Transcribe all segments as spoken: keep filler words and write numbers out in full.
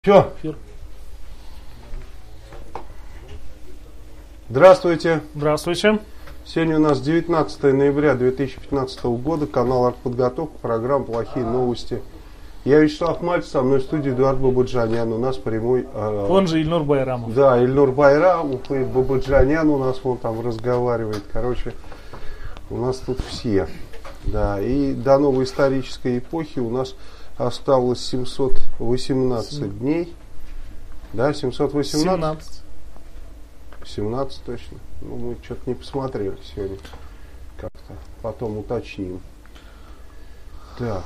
Все. Здравствуйте. Здравствуйте. Сегодня у нас девятнадцатое ноября две тысячи пятнадцатого года, канал «Артподготовка», программа «Плохие новости». Я Вячеслав Мальцев, со мной в студии Эдуард Бабаджанян, у нас прямой... Э, Он же Ильнур Байрамов. Да, Ильнур Байрамов и Бабаджанян у нас вон там разговаривает. Короче, у нас тут все. Да, и до новой исторической эпохи у нас осталось семьсот восемнадцать дней. Да, семьсот восемнадцать? семнадцать. семнадцать точно. Ну, мы что-то не посмотрели сегодня. Как-то потом уточним. Так.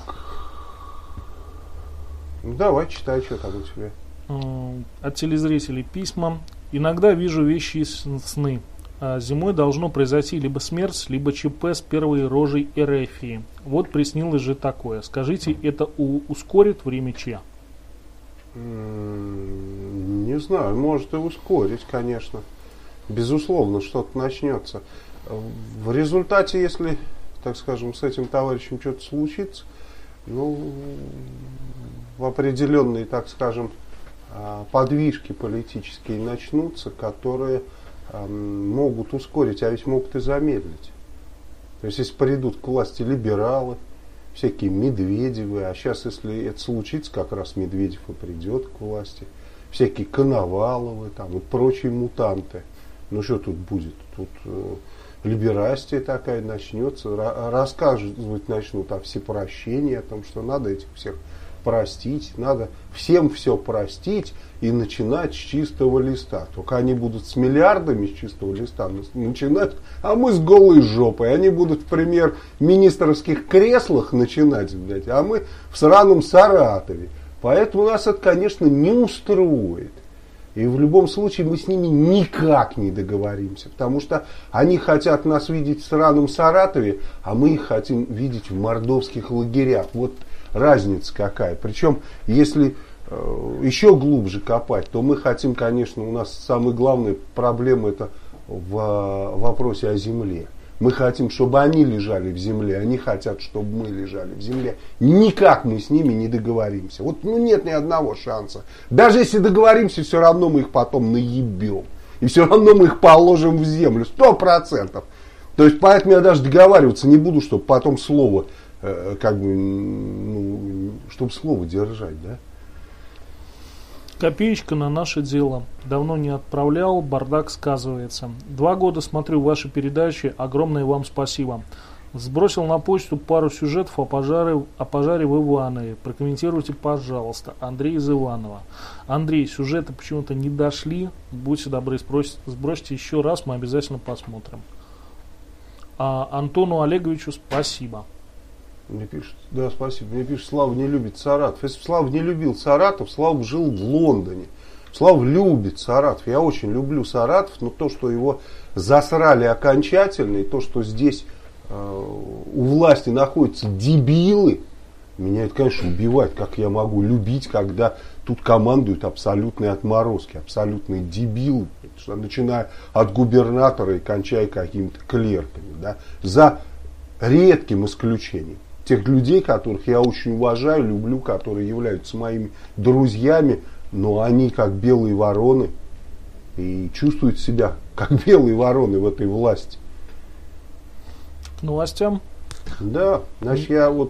Ну, давай, читай, что там у тебя. От телезрителей письма. Иногда вижу вещи из сны. А зимой должно произойти либо смерть, либо ЧП с первой рожей Эрефии. Вот приснилось же такое. Скажите, это у- ускорит время Че? М, Не знаю, может и ускорить, конечно. Безусловно, что-то начнется. В результате, если, так скажем, с этим товарищем что-то случится, ну, в определенные, так скажем, а, подвижки политические начнутся, которые а, могут ускорить, а ведь могут и замедлить. То есть, если придут к власти либералы, всякие Медведевы, а сейчас, если это случится, как раз Медведев и придет к власти, всякие Коноваловы там, и прочие мутанты. Ну что тут будет? Тут э, либерастия такая начнется, ра- рассказывать начнут о всепрощении, о том, что надо этих всех простить, надо всем все простить и начинать с чистого листа. Только они будут с миллиардами с чистого листа начинать, а мы с голой жопой. Они будут в пример министерских креслах начинать, блядь, а мы в сраном Саратове. Поэтому нас это, конечно, не устроит. И в любом случае мы с ними никак не договоримся. Потому что они хотят нас видеть в сраном Саратове, а мы их хотим видеть в мордовских лагерях. Вот разница какая. Причем, если э, еще глубже копать, то мы хотим, конечно, у нас самая главная проблема это в э, вопросе о земле. Мы хотим, чтобы они лежали в земле, они хотят, чтобы мы лежали в земле. Никак мы с ними не договоримся. Вот ну, нет ни одного шанса. Даже если договоримся, все равно мы их потом наебем. И все равно мы их положим в землю. Сто процентов. То есть, поэтому я даже договариваться не буду, чтобы потом слово, э, как бы, ну, чтобы слово держать, да? Копеечка на наше дело. Давно не отправлял, бардак сказывается. Два года смотрю ваши передачи, огромное вам спасибо. Сбросил на почту пару сюжетов о пожаре, о пожаре в Иванове. Прокомментируйте, пожалуйста. Андрей из Иванова. Андрей, сюжеты почему-то не дошли. Будьте добры, сбросьте, сбросьте еще раз, мы обязательно посмотрим. А Антону Олеговичу спасибо. Мне пишут, да, спасибо. Мне пишут, Слава не любит Саратов. Если бы Слава не любил Саратов, Слава жил в Лондоне. Слава любит Саратов. Я очень люблю Саратов, но то, что его засрали окончательно, и то, что здесь э, у власти находятся дебилы, меня это, конечно, убивает. Как я могу любить, когда тут командуют абсолютные отморозки, абсолютные дебилы, начиная от губернатора и кончая какими-то клерками. Да, за редким исключением. Тех людей, которых я очень уважаю, люблю, которые являются моими друзьями, но они как белые вороны и чувствуют себя как белые вороны в этой власти. К новостям? Да, значит, я вот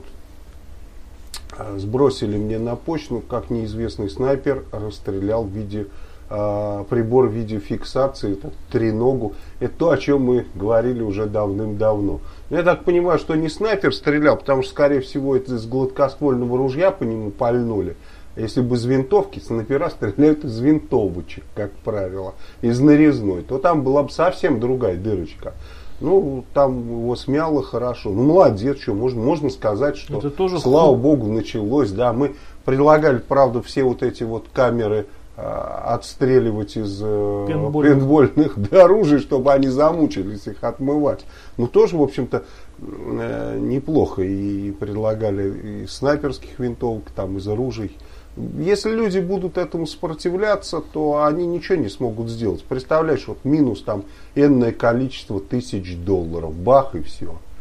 сбросили мне на почту, как неизвестный снайпер расстрелял в виде э, прибор видеофиксации, это треногу. Это то, о чем мы говорили уже давным-давно. Я так понимаю, что не снайпер стрелял, потому что, скорее всего, это из гладкоствольного ружья по нему пальнули. Если бы из винтовки, снайпера стреляют из винтовочек, как правило, из нарезной, то там была бы совсем другая дырочка. Ну, там его смяло хорошо. Ну, молодец, что можно, можно сказать, что, слава хуй. Богу, началось. Да, мы предлагали, правда, все вот эти вот камеры отстреливать из э, пейнтбольных оружий, чтобы они замучились их отмывать. Ну, тоже, в общем-то, э, неплохо. И предлагали из снайперских винтовок, там, из оружий. Если люди будут этому сопротивляться, то они ничего не смогут сделать. Представляешь, вот минус там энное количество тысяч долларов. Бах и все.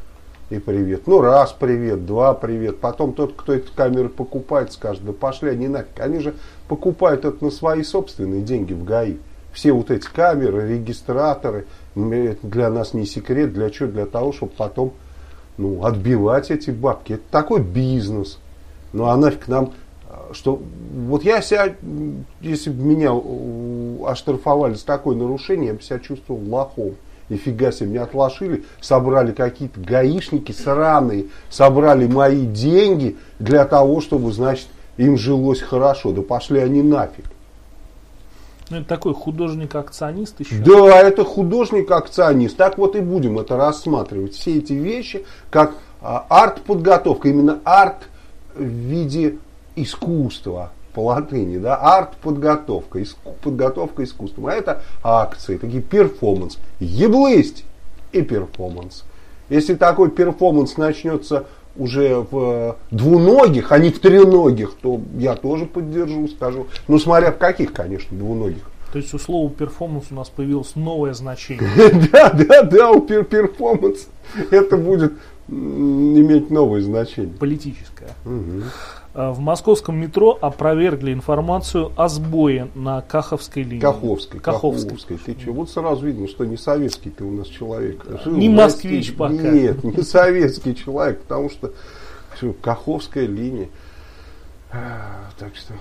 и привет. Ну, раз привет, два привет. Потом тот, кто эти камеры покупает, скажет, да пошли они нафиг. Они же покупают это на свои собственные деньги в ГАИ. Все вот эти камеры, регистраторы, это для нас не секрет. Для чего? Для того, чтобы потом ну, отбивать эти бабки. Это такой бизнес. Ну, а нафиг нам... Что, вот я себя, если бы меня оштрафовали за такое нарушение, я бы себя чувствовал лохом. Нифига себе, меня отложили, собрали какие-то гаишники сраные, собрали мои деньги для того, чтобы, значит, им жилось хорошо. Да пошли они нафиг. Ну, это такой художник-акционист еще? Да, это художник-акционист. Так вот и будем это рассматривать. Все эти вещи, как а, арт-подготовка. Именно арт в виде искусства по латыни. Да? Арт-подготовка. Иску, подготовка искусством. А это акции, такие перформанс. Еблысть и перформанс. Если такой перформанс начнется уже в двуногих, а не в треногих, то я тоже поддержу, скажу. Ну, смотря в каких, конечно, двуногих. То есть у слова перформанс у нас появилось новое значение. Да, да, да, у перформанс это будет иметь новое значение. Политическое. В московском метро опровергли информацию о сбое на Каховской линии. Каховской. Каховской. Каховской. Ты что? Вот сразу видно, что не советский ты у нас человек. Да. Не москвич пока. Нет, не советский человек, потому что все, Каховская линия. А, так что...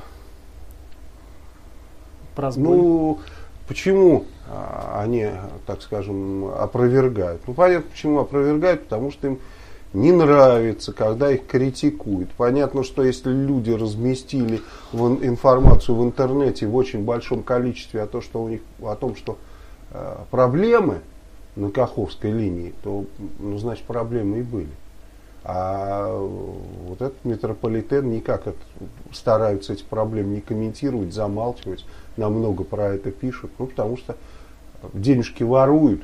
Про сбой. Ну, почему а, они, так скажем, опровергают? Ну, понятно, почему опровергают, потому что им не нравится, когда их критикуют. Понятно, что если люди разместили в информацию в интернете в очень большом количестве о, том, что у них, о том, что э, проблемы на Каховской линии, то, ну, значит, проблемы и были. А вот этот метрополитен никак это, стараются эти проблемы не комментировать, замалчивать. Намного про это пишут. Ну, потому что денежки воруют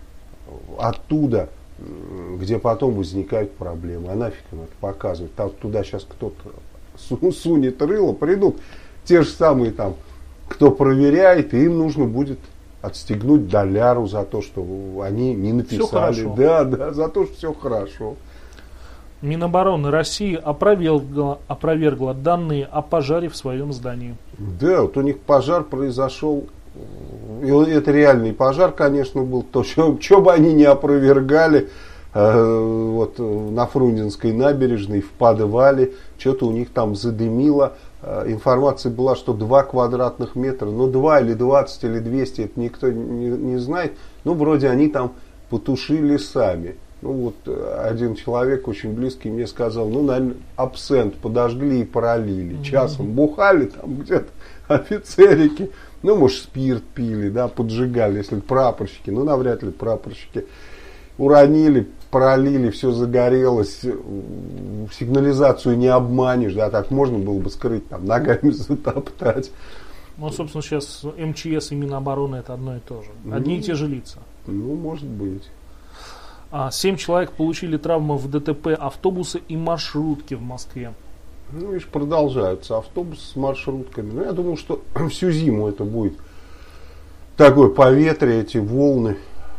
оттуда, где потом возникают проблемы. А нафиг им это показывать? Там, туда сейчас кто-то сунет рыло, придут те же самые там, кто проверяет, и им нужно будет отстегнуть доляру за то, что они не написали. Да, да, за то, что все хорошо. Минобороны России опровергла, опровергла данные о пожаре в своем здании. Да, вот у них пожар произошел. И это реальный пожар, конечно, был. То, что, что бы они не опровергали, э, вот на Фрунзенской набережной, в подвале, что-то у них там задымило. Э, информация была, что два квадратных метра, ну два или двадцать или двести, это никто не, не знает. Ну, вроде они там потушили сами. Ну, вот один человек очень близкий мне сказал, ну, наверное, абсент подожгли и пролили. Mm-hmm. Часом бухали там где-то офицерики. Ну, может, спирт пили, да, поджигали, если прапорщики. Ну, навряд ли прапорщики уронили, пролили, все загорелось. Сигнализацию не обманешь, да, так можно было бы скрыть, там, ногами затоптать. Ну, собственно, сейчас эм че эс и Минобороны это одно и то же. Одни ну, и те же лица. Ну, может быть. А, семь человек получили травмы в дэ тэ пэ автобуса и маршрутки в Москве. Ну, видишь, продолжаются автобусы с маршрутками. Но я думаю, что всю зиму это будет такое поветрие, эти волны.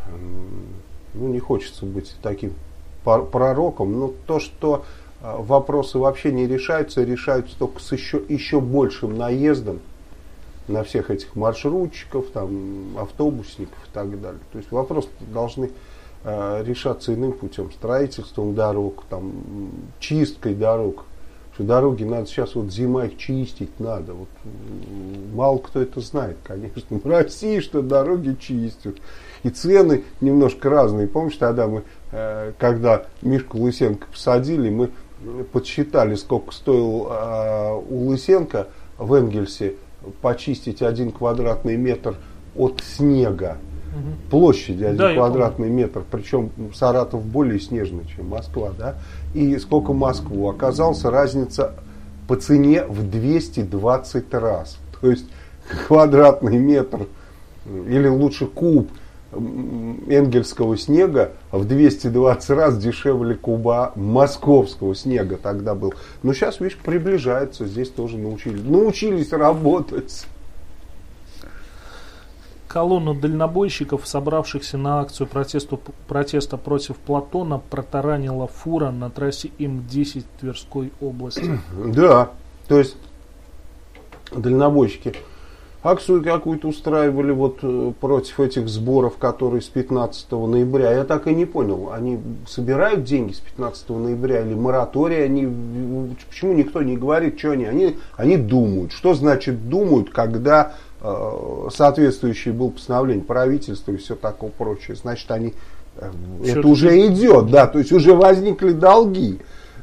Ну, не хочется быть таким пророком. Но то, что вопросы вообще не решаются, решаются только с еще, еще большим наездом на всех этих маршрутчиков, там, автобусников и так далее. То есть вопросы должны э, решаться иным путем. Строительством дорог, там, чисткой дорог. Что дороги надо сейчас, вот зима их чистить надо. Вот, мало кто это знает, конечно. В России что дороги чистят. И цены немножко разные. Помнишь, тогда мы, э, когда Мишку Лысенко посадили, мы подсчитали, сколько стоил э, у Лысенко в Энгельсе почистить один квадратный метр от снега. Угу. Площади один да, квадратный метр. Причем Саратов более снежный, чем Москва. Да? И сколько Москву? Оказалась разница по цене в двести двадцать раз. То есть квадратный метр, или лучше куб энгельского снега в двести двадцать раз дешевле куба московского снега тогда был. Но сейчас, видишь, приближается. Здесь тоже научились. Научились работать. Колонну дальнобойщиков, собравшихся на акцию протесту, протеста против Платона, протаранила фура на трассе М десять Тверской области. Да, то есть дальнобойщики акцию какую-то устраивали вот против этих сборов, которые с пятнадцатого ноября. Я так и не понял, они собирают деньги с пятнадцатого ноября или мораторий? Они, почему никто не говорит, что они? Они, они думают. Что значит думают, когда э, соответствующее было постановление правительства и все такое прочее? Значит, они, э, это уже идет, да, то есть уже возникли долги.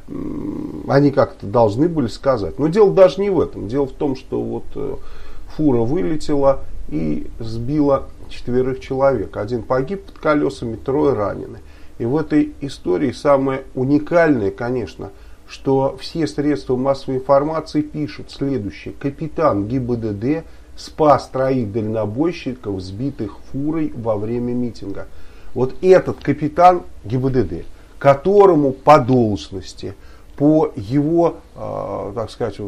Они как-то должны были сказать. Но дело даже не в этом. Дело в том, что вот э, фура вылетела и сбила четверых человек. Один погиб под колесами, трое ранены. И в этой истории самое уникальное, конечно, что все средства массовой информации пишут следующее. Капитан ГИБДД спас троих дальнобойщиков, сбитых фурой во время митинга. Вот этот капитан ГИБДД, которому по должности, по его, э, так сказать,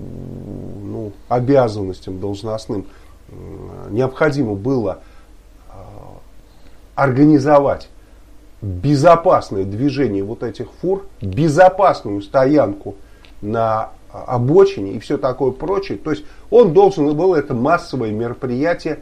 ну, обязанностям должностным э, необходимо было э, организовать безопасное движение вот этих фур, безопасную стоянку на обочине и все такое прочее. То есть он должен был это массовое мероприятие,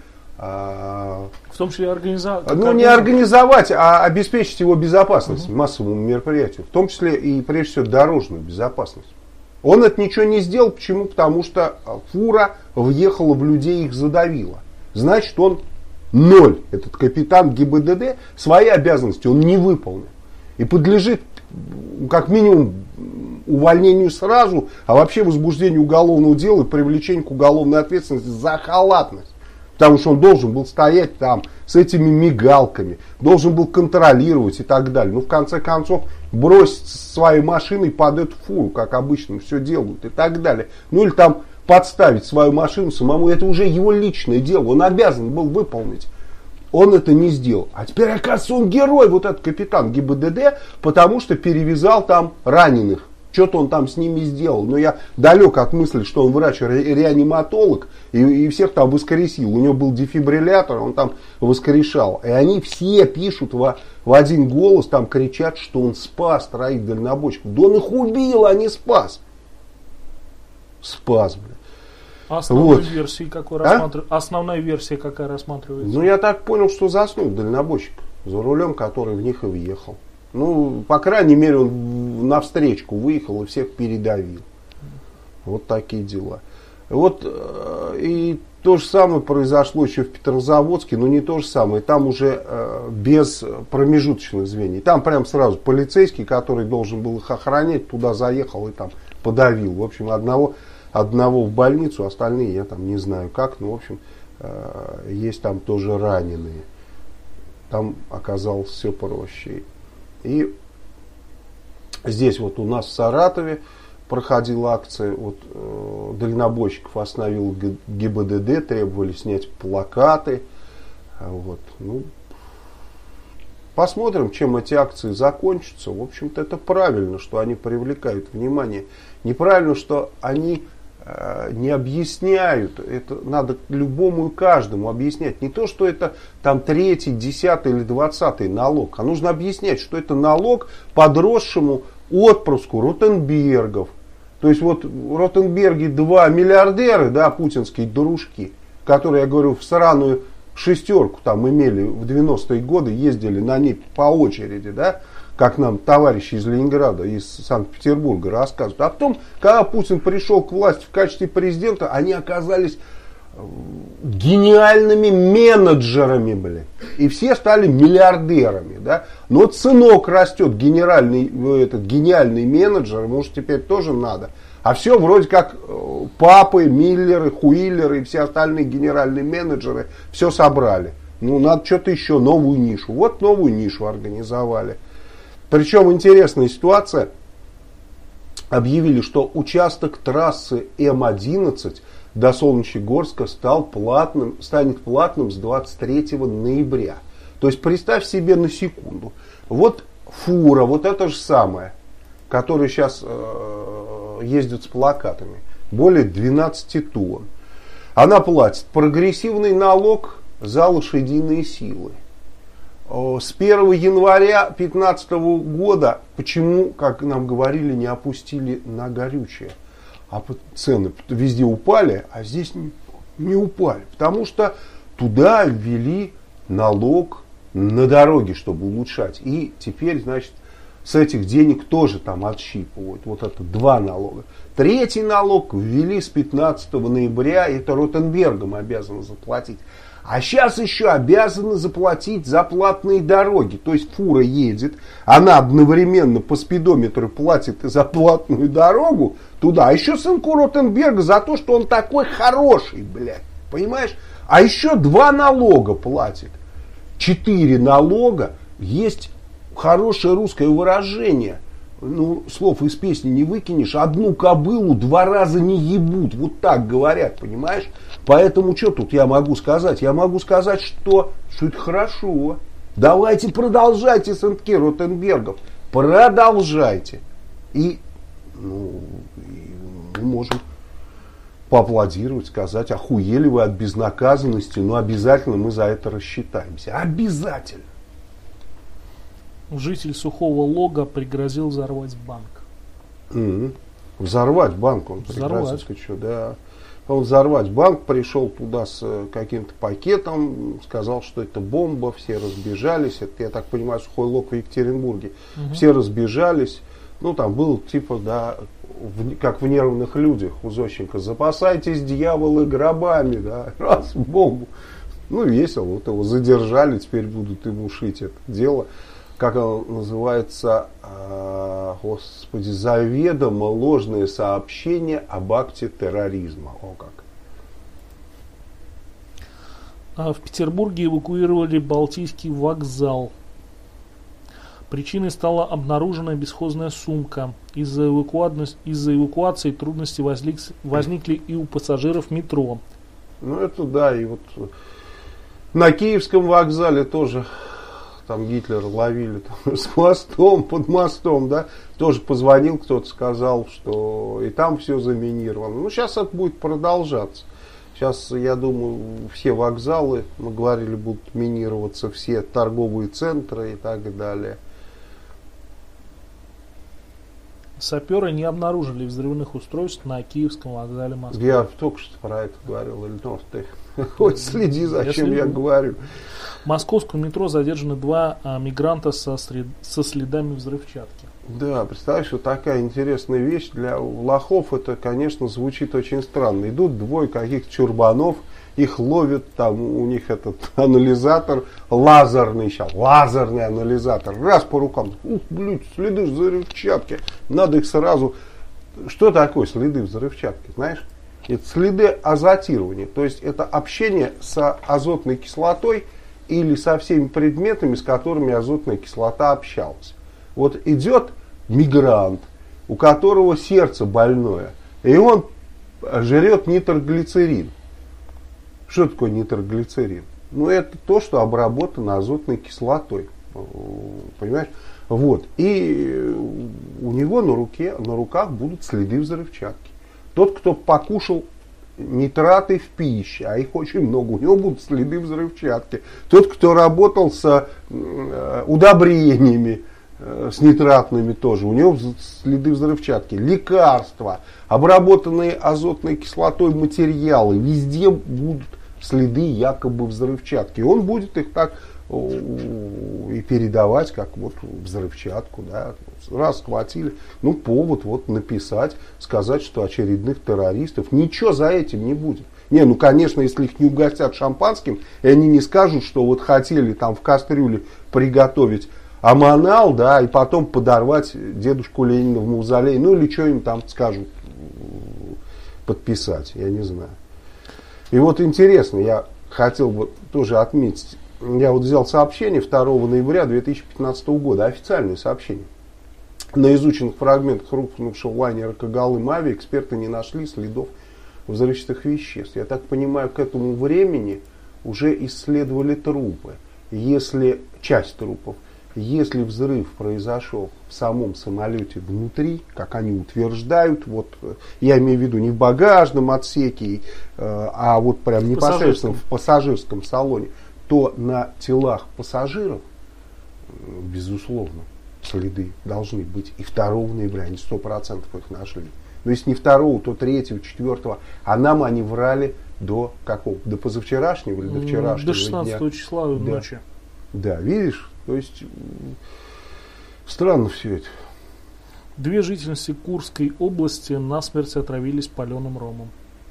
в том числе организовать. Ну, не организовать, а обеспечить его безопасность, угу. массовому мероприятию. В том числе и, прежде всего, дорожную безопасность. Он это ничего не сделал. Почему? Потому что фура въехала в людей и их задавила. Значит, он ноль. Этот капитан ГИБДД свои обязанности он не выполнил. И подлежит, как минимум, увольнению сразу, а вообще возбуждению уголовного дела и привлечению к уголовной ответственности за халатность. Потому что он должен был стоять там с этими мигалками, должен был контролировать и так далее. Ну, в конце концов, бросить своей машиной под эту фуру, как обычно все делают и так далее. Ну, или там подставить свою машину самому. Это уже его личное дело. Он обязан был выполнить. Он это не сделал. А теперь, оказывается, он герой, вот этот капитан ГИБДД, потому что перевязал там раненых. Что-то он там с ними сделал. Но я далек от мысли, что он врач-реаниматолог и, и всех там воскресил. У него был дефибриллятор, он там воскрешал. И они все пишут во, в один голос, там кричат, что он спас троих дальнобойщиков. Да он их убил, а не спас. Спас, блин. Основной вот. версии какой а? рассматрив... Основная версия какая рассматривается? Ну, я так понял, что заснул дальнобойщик за рулем, который в них и въехал. Ну, по крайней мере, он навстречку выехал и всех передавил. Вот такие дела. Вот и то же самое произошло еще в Петрозаводске, но не то же самое. Там уже э, без промежуточных звеньев. Там прям сразу полицейский, который должен был их охранять, туда заехал и там подавил. В общем, одного, одного в больницу, остальные я там не знаю как, но в общем, э, есть там тоже раненые. Там оказалось все проще. И здесь вот у нас в Саратове проходила акция, вот, э, дальнобойщиков остановил ГИБДД, требовали снять плакаты. Вот, ну, посмотрим, чем эти акции закончатся. В общем-то, это правильно, что они привлекают внимание. Неправильно, что они э, не объясняют. Это надо любому и каждому объяснять. Не то, что это там третий, десятый или двадцатый налог. А нужно объяснять, что это налог подросшему отпрыску Ротенбергов. То есть вот Ротенберги два миллиардеры, да, путинские дружки, которые, я говорю, в сраную шестерку там имели в девяностые годы, ездили на ней по очереди, да, как нам товарищи из Ленинграда, из Санкт-Петербурга рассказывают. А потом, когда Путин пришел к власти в качестве президента, они оказались гениальными менеджерами, блин. И все стали миллиардерами, да. Но вот сынок растет, генеральный, этот гениальный менеджер, может теперь тоже надо. А все вроде как папы, Миллеры, Хуиллеры и все остальные генеральные менеджеры все собрали. Ну, надо что-то еще, новую нишу. Вот новую нишу организовали. Причем интересная ситуация. Объявили, что участок трассы М одиннадцать до Солнечногорска стал платным, станет платным с двадцать третьего ноября. То есть представь себе на секунду. Вот фура, вот это же самое, которая сейчас э, ездит с плакатами, более двенадцати тонн. Она платит прогрессивный налог за лошадиные силы. С первого января две тысячи пятнадцатого года, почему, как нам говорили, не опустили на горючее? А цены везде упали, а здесь не, не упали. Потому что туда ввели налог на дороги, чтобы улучшать. И теперь, значит, с этих денег тоже там отщипывают. Вот это два налога. Третий налог ввели с пятнадцатого ноября, это Ротенбергом обязаны заплатить. А сейчас еще обязаны заплатить за платные дороги. То есть фура едет, она одновременно по спидометру платит и за платную дорогу туда. А еще сынку Ротенберга за то, что он такой хороший, блядь. Понимаешь? А еще два налога платит. Четыре налога. Есть хорошее русское выражение. Ну, слов из песни не выкинешь. Одну кобылу два раза не ебут. Вот так говорят, понимаешь? Поэтому что тут я могу сказать? Я могу сказать, что, что это хорошо. Давайте продолжайте, сынки Ротенбергов. Продолжайте. И, ну, и мы можем поаплодировать, сказать, охуели вы от безнаказанности, но обязательно мы за это рассчитаемся. Обязательно. Житель Сухого Лога пригрозил взорвать банк. Mm-hmm. Взорвать банк он пригрозил. Что, да. Он взорвать банк, пришел туда с каким-то пакетом, сказал, что это бомба, все разбежались. Это, я так понимаю, Сухой Лог в Екатеринбурге. Mm-hmm. Все разбежались. Ну, там было типа, да, в, как в Нервных людях у Зощенко. Запасайтесь, дьяволы, гробами, да. Раз, бомбу. Ну, весело. Вот его задержали, теперь будут ему шить это дело. Как оно называется, э, господи, заведомо ложные сообщения об акте терроризма. О как. В Петербурге эвакуировали Балтийский вокзал. Причиной стала обнаруженная бесхозная сумка. Из-за эвакуации, из-за эвакуации трудности возник, возникли и у пассажиров метро. Ну это да, и вот на Киевском вокзале тоже. Там Гитлера ловили там, с мостом, под мостом, да, тоже позвонил кто-то, сказал, что и там все заминировано. Ну, сейчас это будет продолжаться. Сейчас, я думаю, все вокзалы, мы говорили, будут минироваться, все торговые центры и так далее. Саперы не обнаружили взрывных устройств на Киевском вокзале Москвы. Я только что про это говорил, или ну, ты хоть следи, зачем я, я говорю. В московском метро задержаны два а, мигранта со, сред... со следами взрывчатки. Да, представляешь, вот такая интересная вещь. Для лохов это, конечно, звучит очень странно. Идут двое каких-то чурбанов, их ловят, там у них этот анализатор лазерный сейчас, лазерный анализатор. Раз по рукам, ух, блядь, следы взрывчатки. Надо их сразу... Что такое следы взрывчатки, знаешь? Это следы азотирования. То есть это общение с азотной кислотой или со всеми предметами, с которыми азотная кислота общалась. Вот идет мигрант, у которого сердце больное, и он жрет нитроглицерин. Что такое нитроглицерин? Ну, это то, что обработано азотной кислотой. Понимаешь? Вот. И у него на руке, на руках будут следы взрывчатки. Тот, кто покушал нитраты в пище, а их очень много, у него будут следы взрывчатки. Тот, кто работал с э, удобрениями, э, с нитратными тоже, у него следы взрывчатки. Лекарства, обработанные азотной кислотой материалы, везде будут следы якобы взрывчатки. И он будет их так и передавать, как вот взрывчатку, да, раз схватили, ну повод вот написать, сказать, что очередных террористов, ничего за этим не будет. Не, ну конечно, если их не угостят шампанским, и они не скажут, что вот хотели там в кастрюле приготовить аманал, да, и потом подорвать дедушку Ленина в мавзолее, ну или что им там скажут подписать, я не знаю. И вот интересно, я хотел бы тоже отметить. Я вот взял сообщение второго ноября две тысячи пятнадцатого года, официальное сообщение. На изученных фрагментах рухнувшего лайнера Когалым-Ави эксперты не нашли следов взрывчатых веществ. Я так понимаю, к этому времени уже исследовали трупы. Если часть трупов, если взрыв произошел в самом самолете внутри, как они утверждают, вот я имею в виду не в багажном отсеке, а вот прям непосредственно в пассажирском салоне, то на телах пассажиров, безусловно, следы должны быть. И второго ноября они сто процентов их нашли. Но если не второго, то третьего, четвертого. А нам они врали до какого? До позавчерашнего или до вчерашнего До шестнадцатого дня? Числа да. Ночи. Да, видишь? То есть странно все это. Две жительницы Курской области насмерть отравились паленым ромом.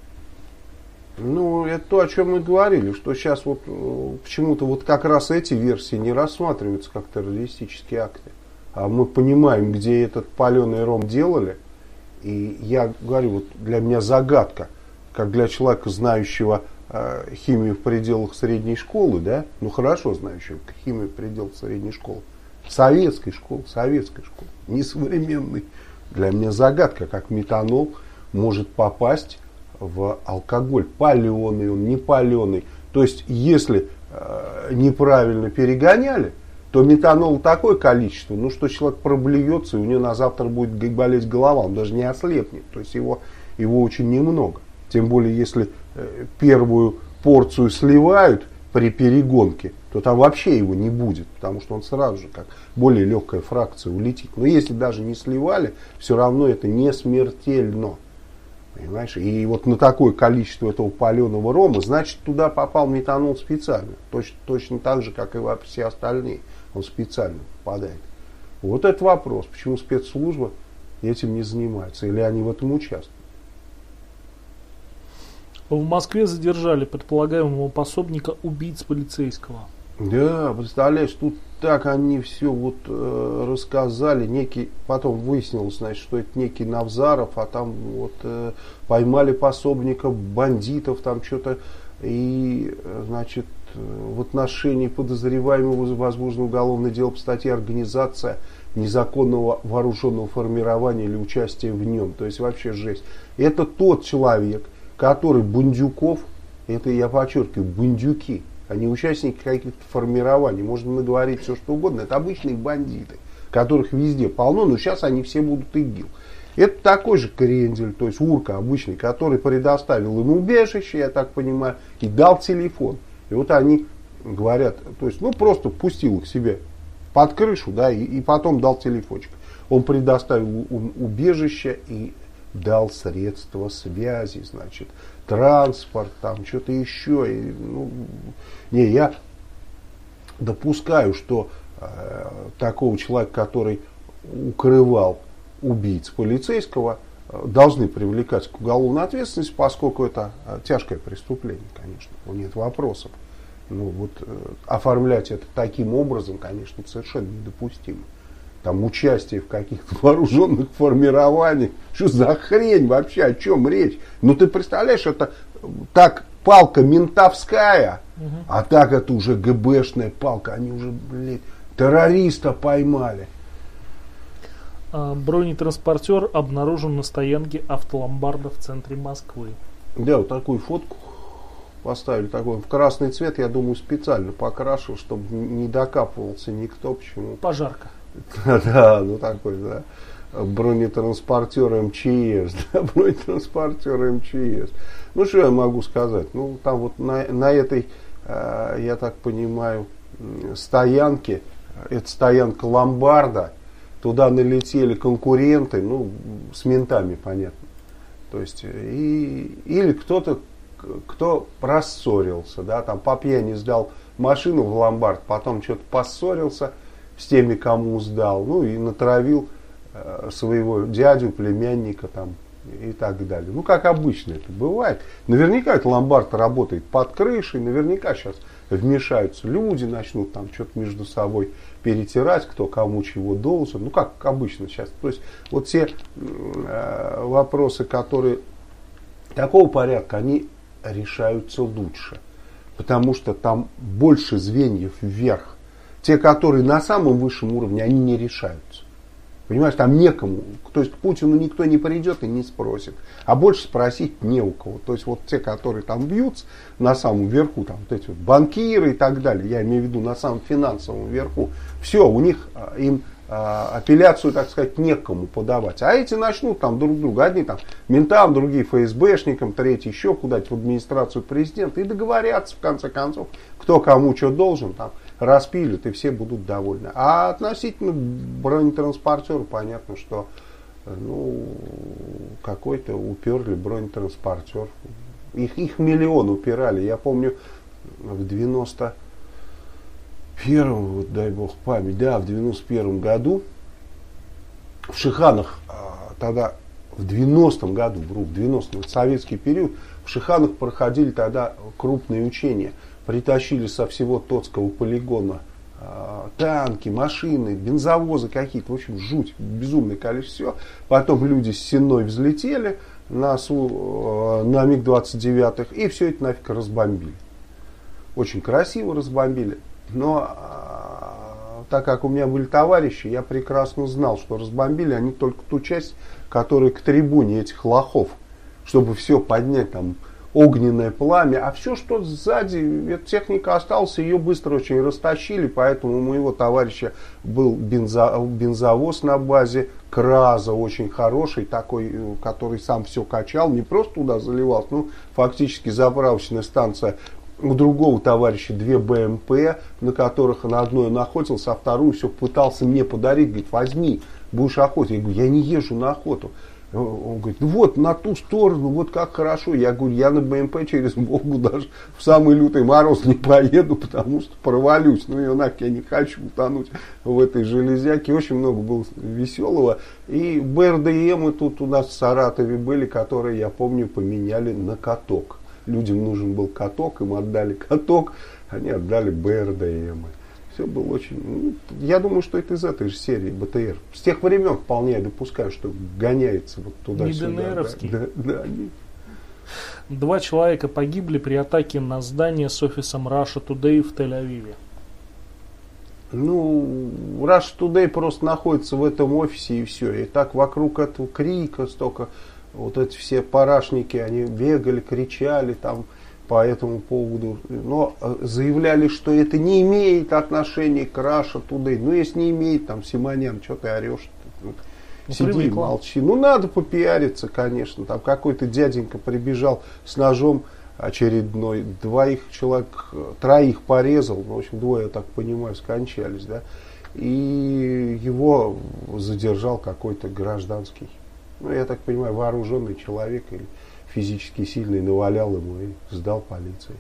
Ну, это то, о чем мы говорили, что сейчас вот почему-то вот как раз эти версии не рассматриваются как террористические акты. А мы понимаем, где этот паленый ром делали. И я говорю, вот для меня загадка, как для человека, знающего э, химию в пределах средней школы, да, ну хорошо знающего химию в пределах средней школы, советской школы, советской школы, не современной. Для меня загадка, как метанол может попасть в алкоголь, паленый он, не паленый. То есть, если э, неправильно перегоняли, то метанола такое количество, ну что человек проблюется, и у него на завтра будет болеть голова, он даже не ослепнет. То есть его, его очень немного. Тем более, если э, первую порцию сливают при перегонке, то там вообще его не будет, потому что он сразу же, как более легкая фракция, улетит. Но если даже не сливали, все равно это не смертельно. Понимаешь? И вот на такое количество этого паленого рома, значит, туда попал метанол специально. Точно, точно так же, как и во все остальные. Он специально попадает. Вот этот вопрос. Почему спецслужбы этим не занимаются? Или они в этом участвуют? В Москве задержали предполагаемого пособника убийц полицейского. Да, представляешь, тут так они все вот э, рассказали, некий, потом выяснилось, значит, что это некий Навзаров, а там вот э, поймали пособника бандитов, там что-то, и, значит, в отношении подозреваемого возбуждено уголовное дело по статье «Организация незаконного вооруженного формирования или участия в нем». То есть вообще жесть. Это тот человек, который бандюков, это я подчеркиваю, бандюки, а не участники каких-то формирований. Можно наговорить все, что угодно. Это обычные бандиты, которых везде полно, но сейчас они все будут ИГИЛ. Это такой же крендель, то есть урка обычный, который предоставил им убежище, я так понимаю, и дал телефон. И вот они говорят, то есть, ну просто пустил их себе под крышу, да, и, и потом дал телефончик. Он предоставил убежище и дал средства связи, значит, транспорт, там, что-то еще. И, ну, не, я допускаю, что э, такого человека, который укрывал убийц полицейского, э, должны привлекать к уголовной ответственности, поскольку это э, тяжкое преступление, конечно, нет вопросов. Ну, вот, э, оформлять это таким образом, конечно, совершенно недопустимо. Там участие в каких-то вооруженных формированиях. Что за хрень вообще, о чем речь? Ну ты представляешь, это так палка ментовская, угу. А так это уже ГБшная палка. Они уже, блядь, террориста поймали. Бронетранспортер обнаружен на стоянке автоломбарда в центре Москвы. Да, вот такую фотку поставили, такой в красный цвет, я думаю, специально покрашил, чтобы не докапывался никто. Почему? Пожарка. Да, ну такой, да. Бронетранспортер МЧС, да, бронетранспортер МЧС. Ну, что я могу сказать? Ну, там вот на, на этой, э, я так понимаю, стоянке, это стоянка ломбарда, туда налетели конкуренты, ну, с ментами, понятно. То есть, и, или кто-то, кто рассорился, да, там по пьяни сдал машину в ломбард, потом что-то поссорился с теми, кому сдал, ну и натравил э, своего дядю, племянника там и так далее. Ну, как обычно это бывает. Наверняка этот ломбард работает под крышей, наверняка сейчас вмешаются люди, начнут там что-то между собой перетирать, кто кому чего должен. Ну, как обычно сейчас. То есть, вот те э, вопросы, которые такого порядка, они решаются лучше. Потому что там больше звеньев вверх. Те, которые на самом высшем уровне, они не решаются. Понимаешь, там некому. То есть к Путину никто не придет и не спросит. А больше спросить не у кого. То есть вот те, которые там бьются на самом верху, там вот эти вот банкиры и так далее, я имею в виду на самом финансовом верху, все, у них им а, апелляцию, так сказать, некому подавать. А эти начнут там друг друга, одни там ментам, другие эф эс бэшникам, третьи еще куда-то в администрацию президента и договорятся в конце концов, кто кому что должен, там распилят и все будут довольны. А относительно бронетранспортера понятно, что ну, какой-то уперли бронетранспортер. Их, их миллион упирали. Я помню в девяносто первом, вот, дай бог память, да, в девяносто первом году в Шиханах, тогда в девяностом году, вру, в девяностом, в советский период, в Шиханах проходили тогда крупные учения. Притащили со всего Тотского полигона э, танки, машины, бензовозы какие-то. В общем, жуть, безумное количество всего. Потом люди с Сенной взлетели на, э, на миг двадцать девять и все это нафиг разбомбили. Очень красиво разбомбили. Но э, так как у меня были товарищи, я прекрасно знал, что разбомбили они только ту часть, которая к трибуне этих лохов. Чтобы все поднять там. Огненное пламя, а все, что сзади, эта техника осталась, ее быстро очень растащили, поэтому у моего товарища был бензо, бензовоз на базе, Краза очень хороший, такой, который сам все качал, не просто туда заливался, ну, фактически заправочная станция. У другого товарища две бэ эм пэ, на которых на одной он охотился, а вторую все пытался мне подарить, говорит, возьми, будешь охотиться. Я говорю, я не езжу на охоту. Он говорит, ну вот на ту сторону, вот как хорошо. Я говорю, я на бэ эм пэ через Волгу даже в самый лютый мороз не поеду, потому что провалюсь. Ну и нафиг, я не хочу утонуть в этой железяке. Очень много было веселого. И бэ эр дэ эмы тут у нас в Саратове были, которые, я помню, поменяли на каток. Людям нужен был каток, им отдали каток, они отдали бэ эр дэ эмы. Все было очень... Ну, я думаю, что это из этой же серии бэ тэ эр. С тех времен вполне я допускаю, что гоняется вот туда-сюда. Не ДНРовский. Да, да, не. Два человека погибли при атаке на здание с офисом Russia Today в Тель-Авиве. Ну, Russia Today просто находится в этом офисе и все. И так вокруг этого крика столько... Вот эти все парашники, они бегали, кричали там... по этому поводу, но заявляли, что это не имеет отношения к Russia Today. Ну, если не имеет, там, Симонян, что ты орешь? Ну, сиди и молчи. Ну, надо попиариться, конечно. Там какой-то дяденька прибежал с ножом очередной, двоих человек, троих порезал, ну, в общем, двое, я так понимаю, скончались, да, и его задержал какой-то гражданский, ну, я так понимаю, вооруженный человек или физически сильный, навалял ему и сдал полиции.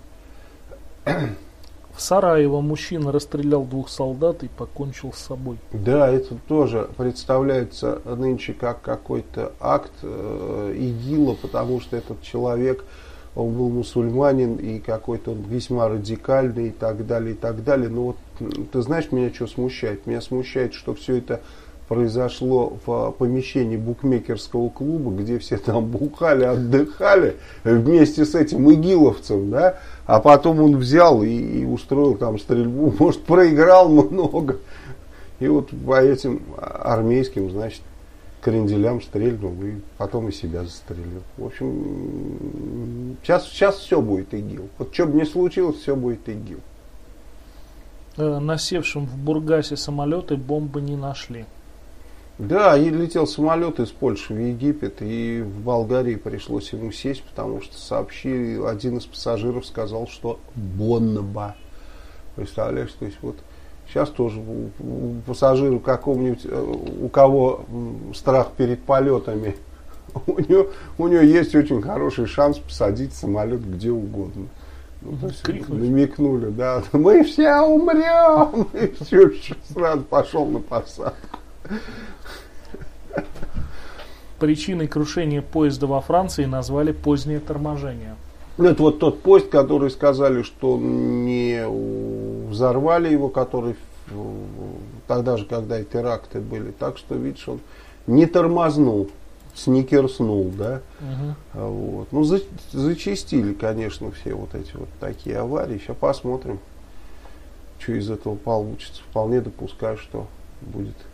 В Сараево мужчина расстрелял двух солдат и покончил с собой. Да, это тоже представляется нынче как какой-то акт э, ИГИЛа, потому что этот человек, он был мусульманин и какой-то он весьма радикальный и так далее, и так далее. Но вот ты знаешь, меня что смущает? Меня смущает, что все это произошло в помещении букмекерского клуба, где все там бухали, отдыхали вместе с этим игиловцем, да, а потом он взял и, и устроил там стрельбу, может, проиграл много, и вот по этим армейским, значит, кренделям стрельнул, и потом и себя застрелил. В общем, сейчас, сейчас все будет ИГИЛ. Вот что бы ни случилось, все будет ИГИЛ. Насевшим в Бургасе самолеты бомбы не нашли. Да, и летел самолет из Польши в Египет, и в Болгарии пришлось ему сесть, потому что сообщили, один из пассажиров сказал, что бомба. Представляешь, то есть вот сейчас тоже у, у пассажира какого-нибудь, у кого страх перед полетами, у него, у него есть очень хороший шанс посадить самолет где угодно. Ну, то есть намекнули, да, мы все умрем, и все, сразу пошел на посадку. Причиной крушения поезда во Франции назвали позднее торможение. Это вот тот поезд, который сказали, что не взорвали его, который тогда же, когда и теракты были. Так что, видишь, он не тормознул, сникерснул, да. Угу. Вот. Ну, за, зачастили, конечно, все вот эти вот такие аварии. Сейчас посмотрим, что из этого получится. Вполне допускаю, что будет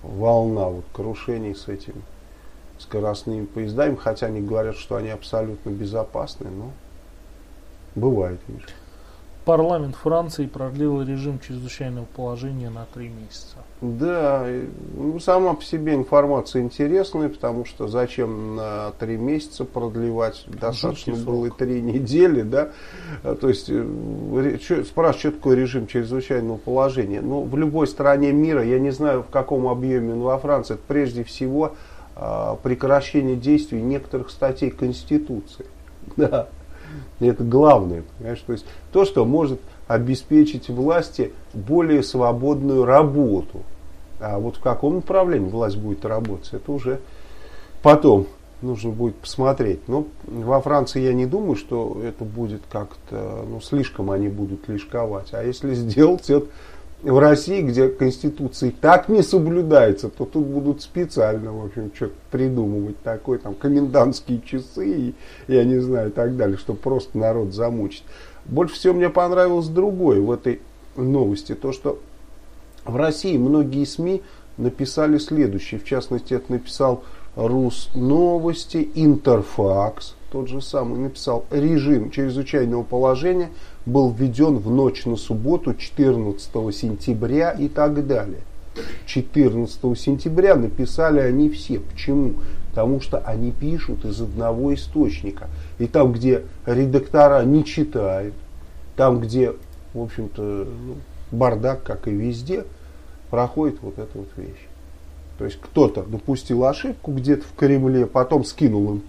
волна вот крушений с этими скоростными поездами, хотя они говорят, что они абсолютно безопасны, но бывает, видишь. Парламент Франции продлил режим чрезвычайного положения на три месяца. Да, ну, сама по себе информация интересная, потому что зачем на три месяца продлевать, достаточно было и три недели, да, то есть спрашивают, что такое режим чрезвычайного положения. Ну, в любой стране мира, я не знаю в каком объеме, но во Франции, это прежде всего прекращение действий некоторых статей Конституции, да. Это главное, понимаешь? То есть то, что может обеспечить власти более свободную работу. А вот в каком направлении власть будет работать, это уже потом нужно будет посмотреть. Но во Франции я не думаю, что это будет как-то, ну, слишком они будут лишковать. А если сделать это в России, где Конституция так не соблюдается, то тут будут специально, в общем, что-то придумывать такое, там, комендантские часы и, я не знаю, и так далее, чтобы просто народ замучить. Больше всего мне понравилось другое в этой новости, то, что в России многие СМИ написали следующее, в частности, это написал Русновости, Интерфакс, тот же самый написал: режим чрезвычайного положения был введен в ночь на субботу четырнадцатого сентября и так далее. четырнадцатого сентября написали они все. Почему? Потому что они пишут из одного источника. И там, где редактора не читают, там, где, в общем-то, ну, бардак, как и везде, проходит вот эта вот вещь. То есть кто-то допустил ошибку где-то в Кремле, потом скинул им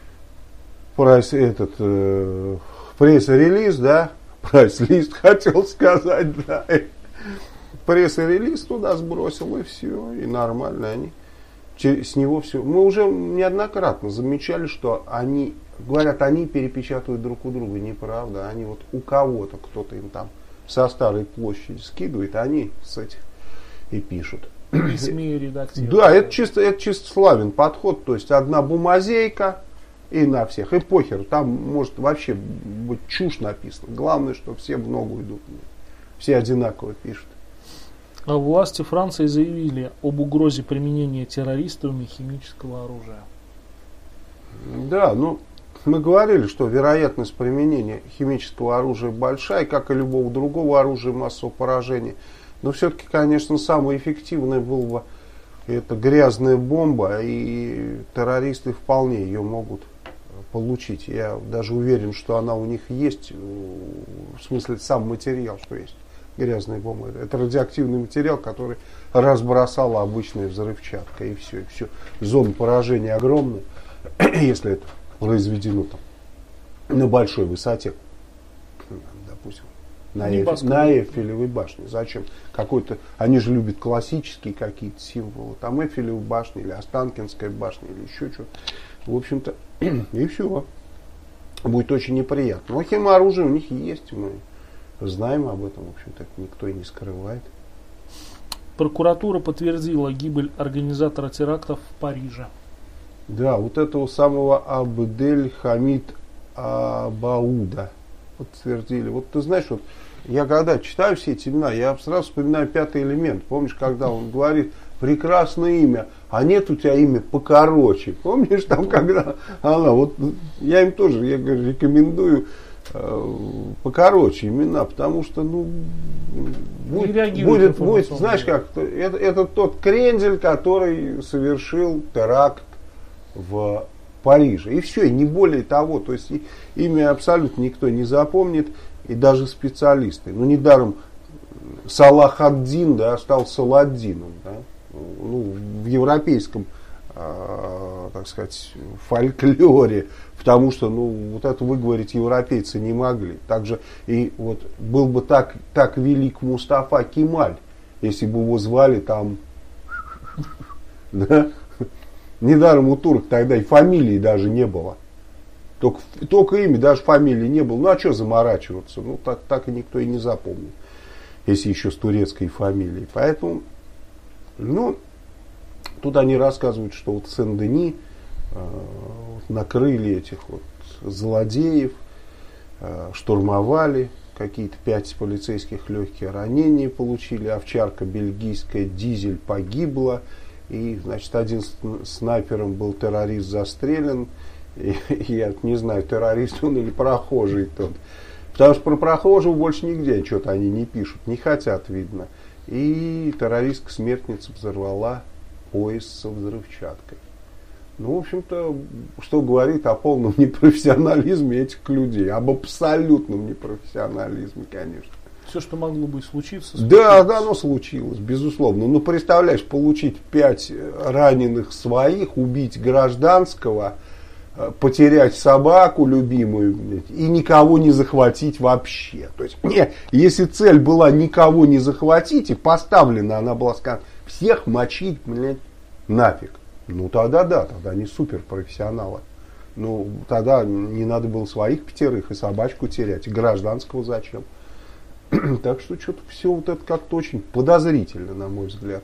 пресс, этот, э, пресс-релиз, да, пресс-лист хотел сказать, да, пресс-релиз туда сбросил, и все, и нормально они, с него все. Мы уже неоднократно замечали, что они, говорят, они перепечатывают друг у друга, неправда, они вот у кого-то, кто-то им там со Старой площади скидывает, они с этих и пишут. СМИ редактируют. Да, это чисто, это чисто славен подход, то есть одна бумазейка и на всех, и похер, там может вообще быть чушь написана, главное, что все в ногу идут, все одинаково пишут. А власти Франции заявили об угрозе применения террористами химического оружия. Да, ну мы говорили, что вероятность применения химического оружия большая, как и любого другого оружия массового поражения. Но все-таки, конечно, самое эффективное было бы это грязная бомба, и террористы вполне ее могут получить. Я даже уверен, что она у них есть, в смысле сам материал, что есть грязная бомба. Это радиоактивный материал, который разбросала обычная взрывчатка, и все, и все. Зона поражения огромная, если это произведено там на большой высоте, допустим. На, Эф, на Эйфелевой башне. Зачем? Какой-то, они же любят классические какие-то символы. Там Эйфелева башня или Останкинская башня или еще что-то. В общем-то, и все. Будет очень неприятно. Но химоружие у них есть. Мы знаем об этом. В общем-то, никто и не скрывает. Прокуратура подтвердила гибель организатора терактов в Париже. Да, вот этого самого Абдель Хамид Абауда подтвердили. Вот ты знаешь, вот я когда читаю все эти имена, я сразу вспоминаю «Пятый элемент». Помнишь, когда он говорит: прекрасное имя, а нет у тебя имя покороче. Помнишь, там когда она, вот я им тоже, я говорю, рекомендую э, покороче имена, потому что, ну, будет, будет, будет знаешь как, это, это тот крендель, который совершил теракт в Париже. И все, и не более того. То есть имя абсолютно никто не запомнит, и даже специалисты. Ну, недаром Салах ад-Дин, да, стал Саладином. Да? Ну, в европейском, э, так сказать, фольклоре, потому что, ну, вот это выговорить европейцы не могли. Также и вот был бы так, так велик Мустафа Кемаль, если бы его звали там, да? Недаром у турок тогда и фамилии даже не было. Только, только имя, даже фамилии не было. Ну а что заморачиваться? Ну так, так и никто и не запомнил. Если еще с турецкой фамилией. Поэтому, ну, тут они рассказывают, что вот Сен-Дени э, накрыли этих вот злодеев, э, штурмовали. Какие-то пять полицейских легкие ранения получили. Овчарка бельгийская Дизель погибла. И, значит, один снайпером был террорист застрелен. И, я не знаю, террорист он или прохожий тот. Потому что про прохожего больше нигде что-то они не пишут. Не хотят, видно. И террористка-смертница взорвала поезд со взрывчаткой. Ну, в общем-то, что говорит о полном непрофессионализме этих людей. Об абсолютном непрофессионализме, конечно. Все, что могло бы случиться, случилось. Да, да, оно случилось, безусловно. Ну, представляешь, получить пять раненых своих, убить гражданского, потерять собаку любимую и никого не захватить вообще. То есть, не, если цель была никого не захватить, и поставлена она была, скажем, всех мочить, блядь, нафиг. Ну, тогда да, тогда они суперпрофессионалы. Ну, тогда не надо было своих пятерых и собачку терять, и гражданского зачем. Так что что-то все вот это как-то очень подозрительно, на мой взгляд.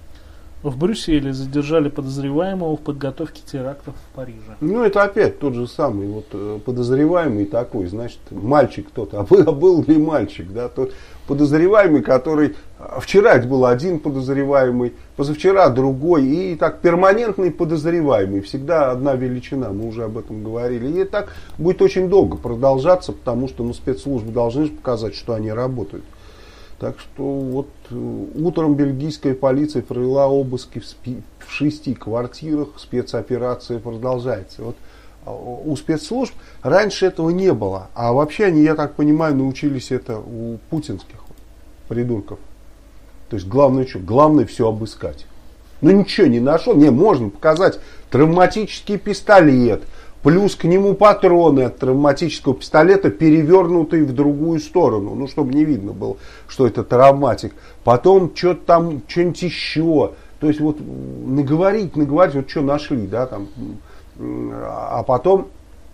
В Брюсселе задержали подозреваемого в подготовке терактов в Париже. Ну, это опять тот же самый вот подозреваемый такой, значит, мальчик кто-то. А был, а был ли мальчик, да? Тот подозреваемый, который... Вчера это был один подозреваемый, позавчера другой. И так перманентный подозреваемый. Всегда одна величина, мы уже об этом говорили. И так будет очень долго продолжаться, потому что ну, спецслужбы должны же показать, что они работают. Так что вот утром бельгийская полиция провела обыски в, спи- в шести квартирах, спецоперация продолжается. Вот у спецслужб раньше этого не было, а вообще они, я так понимаю, научились это у путинских вот, придурков. То есть главное что? Главное все обыскать. Ну ничего не нашел, не, можно показать травматический пистолет, плюс к нему патроны от травматического пистолета, перевернутые в другую сторону. Ну, чтобы не видно было, что это травматик. Потом что-то там, что-нибудь еще. То есть, вот наговорить, наговорить, вот что нашли, да, там. А потом,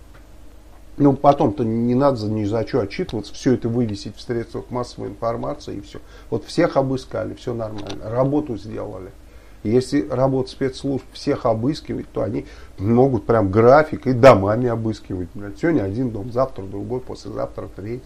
ну, потом-то не надо ни за что отчитываться. Все это вывесить в средствах массовой информации и все. Вот всех обыскали, все нормально. Работу сделали. Если работа спецслужб всех обыскивать, то они могут прям график и домами обыскивать. Сегодня один дом, завтра другой, послезавтра третий.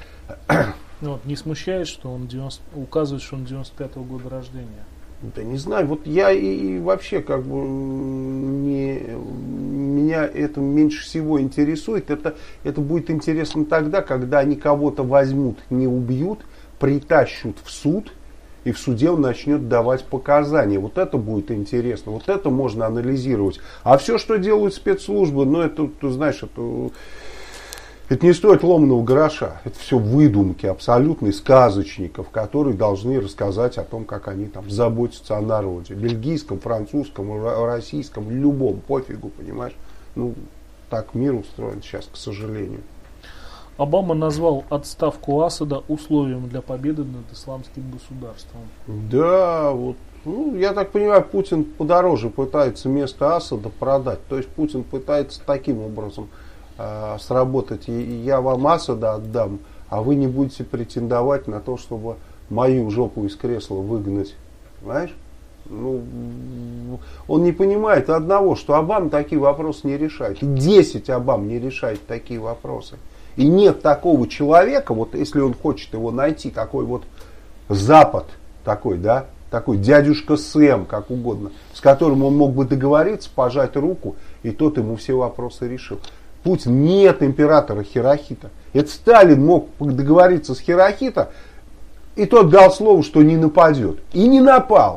Ну, вот, не смущает, что он девяносто, указывает, что он девяносто пятого года рождения? Да не знаю, вот я и, и вообще как бы не, меня это меньше всего интересует. Это, это будет интересно тогда, когда они кого-то возьмут, не убьют, притащут в суд. И в суде он начнет давать показания. Вот это будет интересно. Вот это можно анализировать. А все, что делают спецслужбы, ну это, ты знаешь, это, это не стоит ломаного гроша. Это все выдумки абсолютные сказочников, которые должны рассказать о том, как они там заботятся о народе. Бельгийском, французском, российском, любом, пофигу, понимаешь. Ну, так мир устроен сейчас, к сожалению. Обама назвал отставку Асада условием для победы над исламским государством. Да, вот. Ну, я так понимаю, Путин подороже пытается место Асада продать. То есть Путин пытается таким образом э, сработать. И, и я вам Асада отдам, а вы не будете претендовать на то, чтобы мою жопу из кресла выгнать. Понимаешь? Ну, он не понимает одного, что Обама такие вопросы не решает. И десять Обам не решает такие вопросы. И нет такого человека, вот если он хочет его найти, такой вот Запад, такой, да, такой дядюшка Сэм, как угодно, с которым он мог бы договориться, пожать руку, и тот ему все вопросы решил. Путин, нет императора Хирохита. Это Сталин мог договориться с Хирохита, и тот дал слово, что не нападет. И не напал.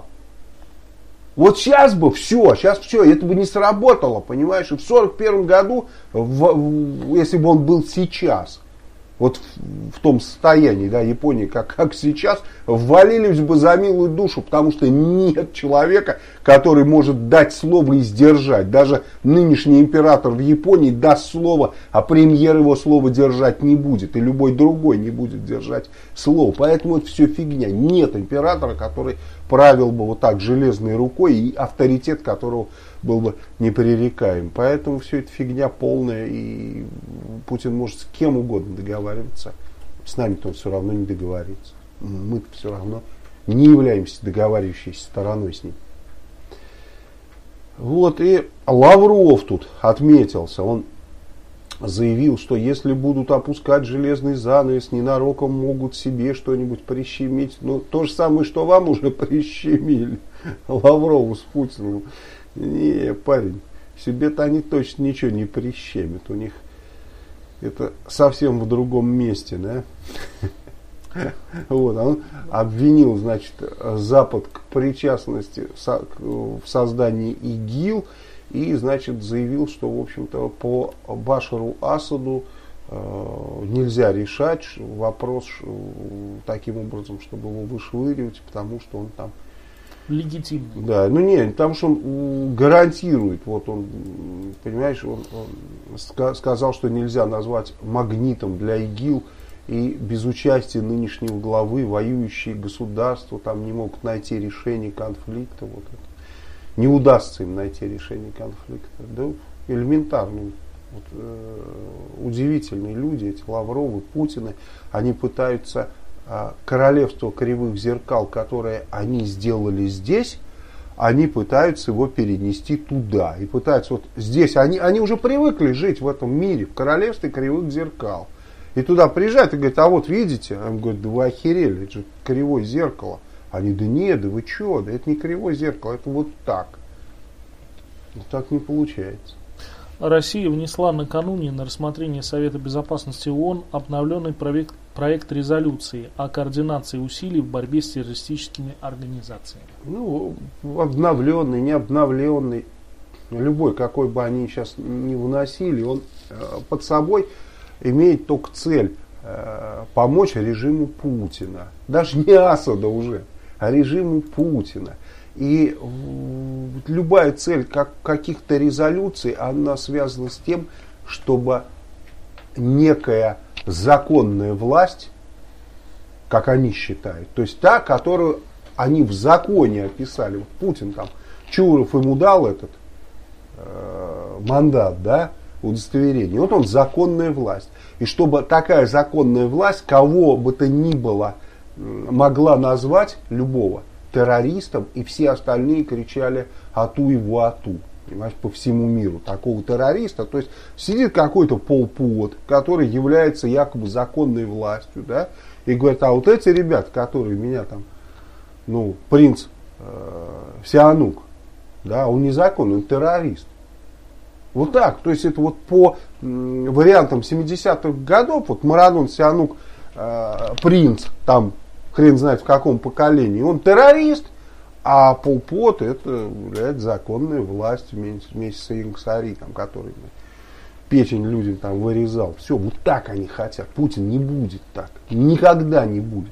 Вот сейчас бы все, сейчас все, это бы не сработало, понимаешь? И в сорок первом году, в, в, если бы он был сейчас, вот в, в том состоянии, да, Японии, как, как сейчас, ввалились бы за милую душу, потому что нет человека, который может дать слово и сдержать. Даже нынешний император в Японии даст слово, а премьер его слово держать не будет, и любой другой не будет держать слово. Поэтому это все фигня. Нет императора, который правил бы вот так железной рукой, и авторитет которого был бы непререкаем. Поэтому все это фигня полная, и Путин может с кем угодно договариваться. С нами-то он все равно не договорится. Мы-то все равно не являемся договаривающейся стороной с ним. Вот, и Лавров тут отметился. Он заявил, что если будут опускать железный занавес, ненароком могут себе что-нибудь прищемить. Ну, то же самое, что вам уже прищемили, Лаврову с Путиным. Не, парень, себе-то они точно ничего не прищемят. У них это совсем в другом месте, да? Вот, он обвинил, значит, Запад к причастности в создании ИГИЛ и, значит, заявил, что, в общем-то, по Башару Асаду э, нельзя решать вопрос э, таким образом, чтобы его вышвыривать, потому что он там легитимный. Да, ну не, потому что он гарантирует, вот он, понимаешь, он, он ска- сказал, что нельзя назвать магнитом для ИГИЛ, и без участия нынешнего главы воюющие государства там не могут найти решение конфликта. Вот это. Не удастся им найти решение конфликта. Да, элементарно. Вот, э, удивительные люди, эти Лавровы, Путины, они пытаются э, королевство кривых зеркал, которое они сделали здесь, они пытаются его перенести туда. И пытаются вот здесь, они, они уже привыкли жить в этом мире, в королевстве кривых зеркал. И туда приезжают и говорят, а вот видите, они говорят, да вы охерели, это же кривое зеркало. Они, да нет, да вы что, да это не кривое зеркало, это вот так. Вот так не получается. Россия внесла накануне на рассмотрение Совета Безопасности ООН обновленный проект, проект резолюции о координации усилий в борьбе с террористическими организациями. Ну, обновленный, не обновленный, любой, какой бы они сейчас не выносили, он под собой имеет только цель э, помочь режиму Путина. Даже не Асада уже, а режиму Путина. И э, любая цель как, каких-то резолюций, она связана с тем, чтобы некая законная власть, как они считают, то есть та, которую они в законе описали. Вот Путин там, Чуров ему дал этот э, мандат, да, удостоверение. Вот он законная власть. И чтобы такая законная власть, кого бы то ни было, могла назвать любого террористом, и все остальные кричали «ату его ату». Понимаешь, по всему миру. Такого террориста. То есть сидит какой-то Пол Пот, который является якобы законной властью, да, и говорит, а вот эти ребята, которые меня там, ну, принц э, Сианук, да, он незаконный, он террорист. Вот так, то есть это вот по м, вариантам семидесятых годов, вот Марадон, Сианук, э, принц, там хрен знает в каком поколении, он террорист, а Пол Пот это является законная власть вместе, вместе с Ингсари, там, который печень людям там вырезал. Все, вот так они хотят. Путин не будет так, никогда не будет.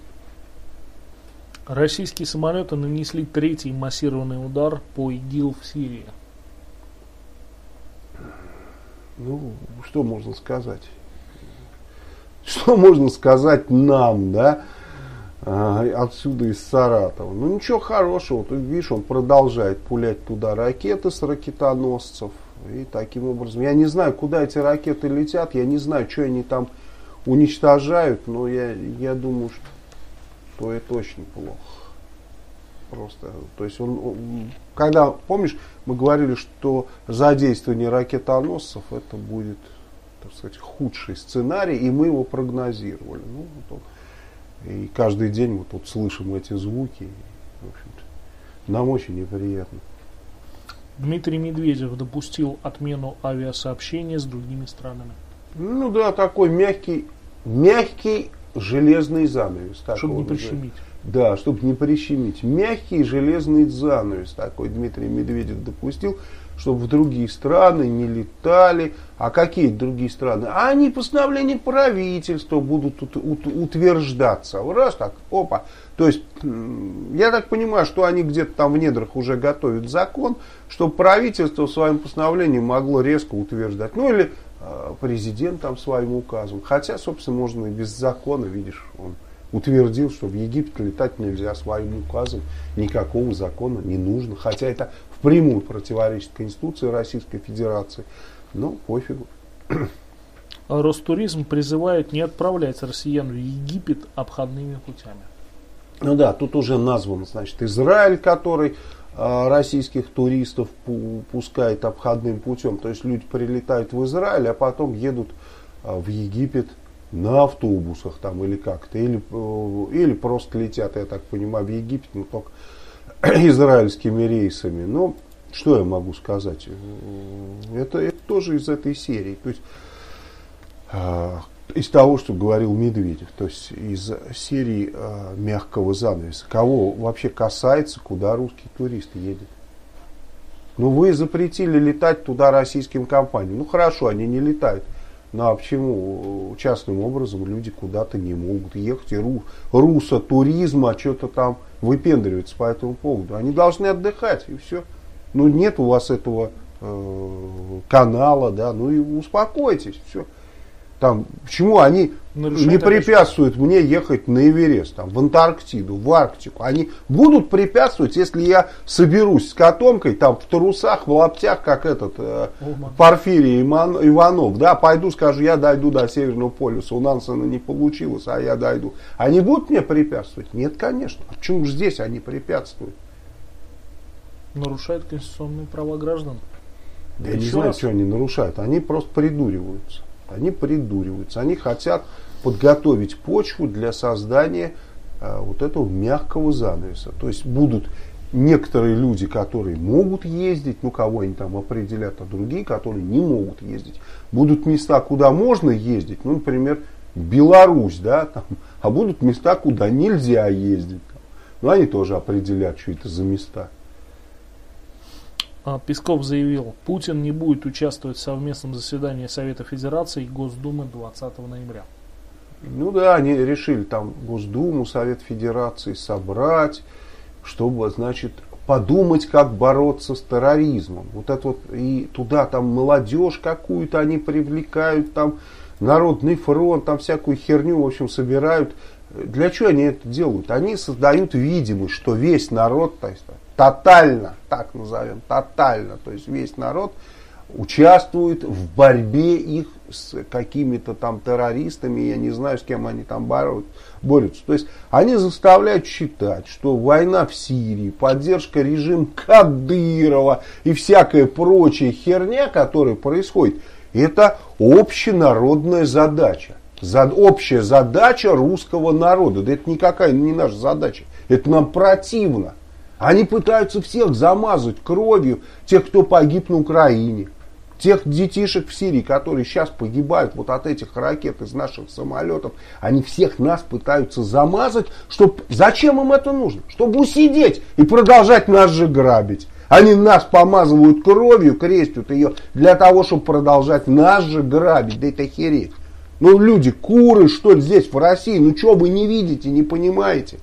Российские самолеты нанесли третий массированный удар по ИГИЛ в Сирии. Ну, что можно сказать? Что можно сказать нам, да, отсюда из Саратова? Ну, ничего хорошего. Ты видишь, он продолжает пулять туда ракеты с ракетоносцев. И таким образом, я не знаю, куда эти ракеты летят, я не знаю, что они там уничтожают, но я, я думаю, что это очень плохо. Просто, то есть он, он, когда, помнишь, мы говорили, что задействование ракетоносцев это будет, так сказать, худший сценарий, и мы его прогнозировали. Ну, вот он, и каждый день мы тут слышим эти звуки, и, в общем-то, нам очень неприятно. Дмитрий Медведев допустил отмену авиасообщения с другими странами. Ну да, такой мягкий, мягкий железный занавес. Чтобы не прищемить. Да, чтобы не прищемить. Мягкий железный занавес такой Дмитрий Медведев допустил, чтобы в другие страны не летали. А какие другие страны? А они постановлением правительства будут утверждаться. Раз так, опа. То есть, я так понимаю, что они где-то там в недрах уже готовят закон, чтобы правительство своим постановлением могло резко утверждать. Ну или э, президент там своим указом. Хотя, собственно, можно и без закона, видишь, он утвердил, что в Египет летать нельзя своим указом. Никакого закона не нужно. Хотя это впрямую противоречит Конституции Российской Федерации. Но пофигу. Ростуризм призывает не отправлять россиян в Египет обходными путями. Ну да, тут уже назван, значит, Израиль, который российских туристов пускает обходным путем. То есть люди прилетают в Израиль, а потом едут в Египет на автобусах там или как-то. Или, или просто летят, я так понимаю, в Египет, но только израильскими рейсами. Но что я могу сказать? Это, это тоже из этой серии. То есть из того, что говорил Медведев, то есть из серии э, мягкого занавеса. Кого вообще касается, куда русский турист едет? Ну, вы запретили летать туда российским компаниям. Ну, хорошо, они не летают. Ну, а почему частным образом люди куда-то не могут ехать? И ру, руса туризма что-то там выпендривается по этому поводу. Они должны отдыхать, и все. Ну, нет у вас этого э, канала, да, ну и успокойтесь, все. Там, почему они нарушать не препятствуют мне ехать на Эверест, там, в Антарктиду, в Арктику? Они будут препятствовать, если я соберусь с котомкой, там, в трусах, в лаптях, как этот э, Порфирий Иман, Иванов, да, пойду, скажу, я дойду до Северного полюса, у Нансена не получилось, а я дойду. Они будут мне препятствовать? Нет, конечно. А почему же здесь они препятствуют? Нарушают конституционные права граждан. Да я не знаю, раз. Что они нарушают. Они просто придуриваются. Они придуриваются. Они хотят подготовить почву для создания а, вот этого мягкого занавеса. То есть будут некоторые люди, которые могут ездить, ну кого они там определят, а другие, которые не могут ездить. Будут места, куда можно ездить, ну, например, Беларусь, да, там, а будут места, куда нельзя ездить. Ну, они тоже определят, что это за места. Песков заявил, Путин не будет участвовать в совместном заседании Совета Федерации и Госдумы двадцатого ноября. Ну да, они решили там Госдуму, Совет Федерации собрать, чтобы, значит, подумать, как бороться с терроризмом. Вот это вот, и туда там молодежь какую-то они привлекают, там Народный фронт, там всякую херню, в общем, собирают. Для чего они это делают? Они создают видимость, что весь народ, то есть, тотально, так назовем, тотально, то есть весь народ участвует в борьбе их с какими-то там террористами, я не знаю, с кем они там борют, борются. То есть они заставляют считать, что война в Сирии, поддержка режима Кадырова и всякая прочая херня, которая происходит, это общенародная задача. За, общая задача русского народа. Да это никакая не наша задача. Это нам противно. Они пытаются всех замазать кровью, тех, кто погиб на Украине, тех детишек в Сирии, которые сейчас погибают вот от этих ракет из наших самолетов. Они всех нас пытаются замазать. Чтоб, зачем им это нужно? Чтобы усидеть и продолжать нас же грабить. Они нас помазывают кровью, крестят ее для того, чтобы продолжать нас же грабить. Да это хереть. Ну, люди, куры, что ли, здесь, в России? Ну, что вы не видите, не понимаете?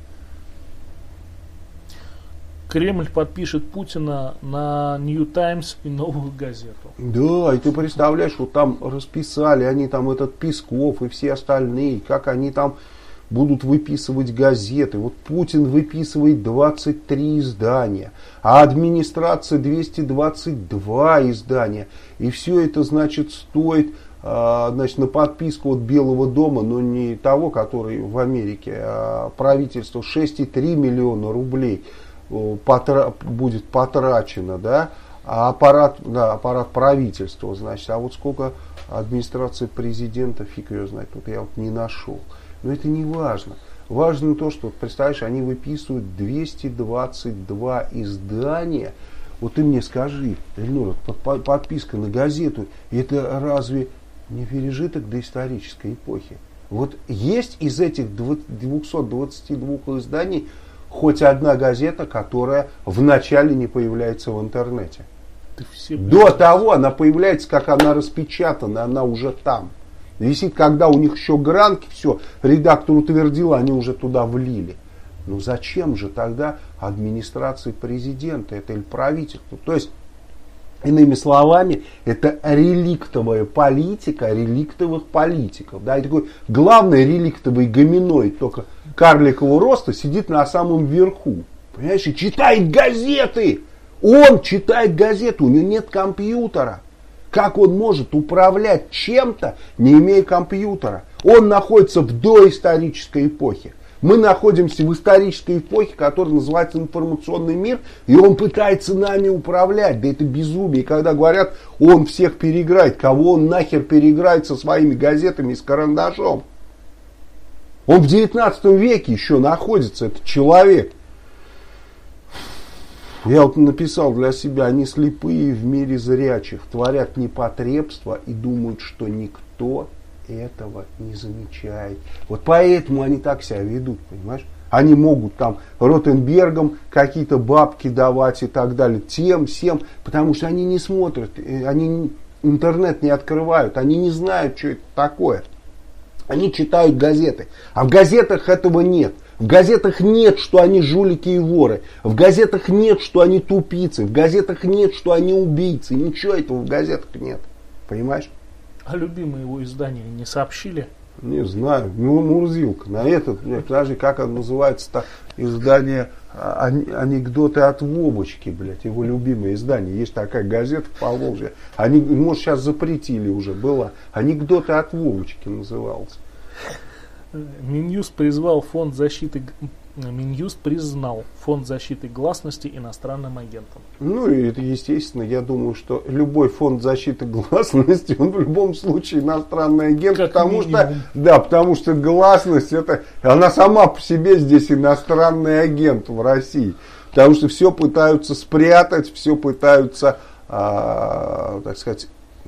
Кремль подпишет Путина на Нью Таймс и Новую газету. Да, и ты представляешь, вот там расписали, они там этот Песков и все остальные, как они там будут выписывать газеты. Вот Путин выписывает двадцать три издания, а администрация двести двадцать два издания. И все это, значит, стоит... Значит, на подписку от Белого дома, но не того, который в Америке, а правительство, шесть целых три миллиона рублей потра- будет потрачено, да, а аппарат, да, аппарат правительства, значит, а вот сколько администрации президента, фиг ее знает, тут я вот не нашел. Но это не важно. Важно то, что, представляешь, они выписывают двести двадцать два издания. Вот ты мне скажи, Эльнур, подписка на газету, это разве не пережиток доисторической эпохи? Вот есть из этих двухсот двадцати двух изданий хоть одна газета, которая вначале не появляется в интернете. До того она появляется, как она распечатана, она уже там. Висит, когда у них еще гранки, все, редактор утвердил, они уже туда влили. Ну зачем же тогда администрации президента, это или правительство? То есть, иными словами, это реликтовая политика реликтовых политиков. Да, и такой главный реликтовый гоминоид, только карликового роста, сидит на самом верху. Понимаешь, и читает газеты. Он читает газеты, у него нет компьютера. Как он может управлять чем-то, не имея компьютера? Он находится в доисторической эпохе. Мы находимся в исторической эпохе, которая называется информационный мир, и он пытается нами управлять. Да это безумие. И когда говорят, он всех переиграет, кого он нахер переиграет со своими газетами и с карандашом? Он в девятнадцатом веке еще находится, этот человек. Я вот написал для себя, они слепые в мире зрячих, творят непотребство и думают, что никто этого не замечает. Вот поэтому они так себя ведут, понимаешь? Они могут там Ротенбергам какие-то бабки давать и так далее, тем, всем, потому что они не смотрят, они интернет не открывают, они не знают, что это такое. Они читают газеты, а в газетах этого нет. В газетах нет, что они жулики и воры. В газетах нет, что они тупицы. В газетах нет, что они убийцы. Ничего этого в газетах нет. Понимаешь? А любимые его издания не сообщили? Не знаю. Ну, Мурзилка. На этот, подожди, как оно называется-то? Издание «Анекдоты от Вовочки», блядь. Его любимое издание. Есть такая газета в Поволжье. Они, может, сейчас запретили уже. Была. «Анекдоты от Вовочки» назывался. Минюст призвал фонд защиты Минюст признал фонд защиты гласности иностранным агентом. Ну и это естественно, я думаю, что любой фонд защиты гласности, он в любом случае иностранный агент, как потому минимум. что да, потому что гласность это она сама по себе здесь иностранный агент в России, потому что все пытаются спрятать, все пытаются, а, так сказать,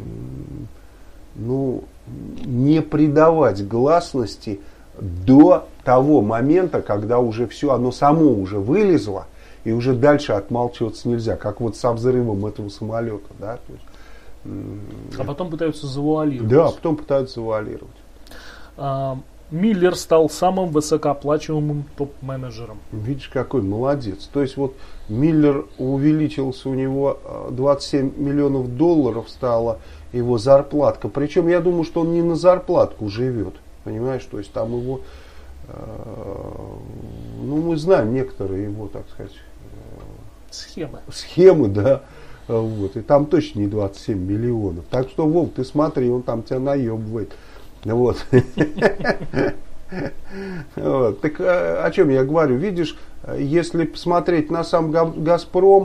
ну не придавать гласности до того момента, когда уже все, оно само уже вылезло, и уже дальше отмалчиваться нельзя, как вот со взрывом этого самолета. Да? То есть, а потом пытаются завуалировать. Да, потом пытаются завуалировать. А, Миллер стал самым высокооплачиваемым топ-менеджером. Видишь, какой молодец. То есть вот Миллер увеличился, у него двадцать семь миллионов долларов стала его зарплатка. Причем я думаю, что он не на зарплатку живет. Понимаешь, то есть там его, э, ну мы знаем некоторые его, так сказать, э, схемы. Схемы, да. Вот, и там точно не двадцать семь миллионов. Так что, Вов, ты смотри, он там тебя наебывает. Вот. Так о чем я говорю? Видишь, если посмотреть на сам Газпром,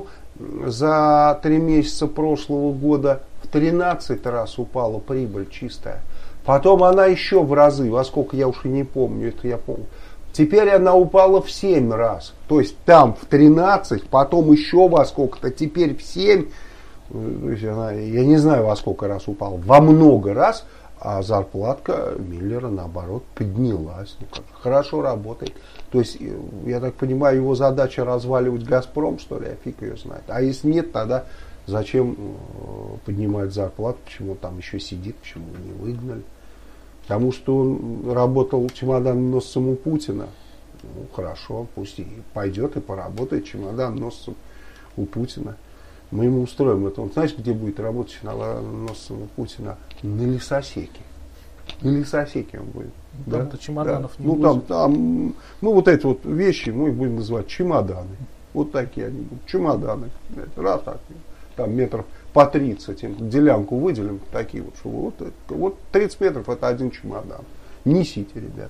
за три месяца прошлого года в тринадцать раз упала прибыль чистая. Потом она еще в разы, во сколько я уж и не помню, это я помню. Теперь она упала в семь раз. То есть там в тринадцать, потом еще во сколько-то, теперь в семь. То есть она, я не знаю, во сколько раз упала. Во много раз. А зарплатка Миллера, наоборот, поднялась. Ну, как, хорошо работает. То есть, я так понимаю, его задача разваливать Газпром, что ли, а фиг ее знает. А если нет, тогда зачем поднимать зарплату, почему он там еще сидит, почему не выгнали. Потому что он работал чемоданоносцем у Путина. Ну, хорошо, пусть и пойдет и поработает чемоданоносцем у Путина. Мы ему устроим это. Он, знаешь, где будет работать чемоданоносцем у Путина? На лесосеке. На лесосеке он будет. Там-то да? чемоданов да. не ну, будет. Там, там, ну, вот эти вот вещи мы их будем называть чемоданы. Вот такие они будут. Чемоданы. Раз так. Там метров по тридцать. Делянку выделим. Такие вот. Чтобы вот, вот тридцать метров это один чемодан. Несите, ребята.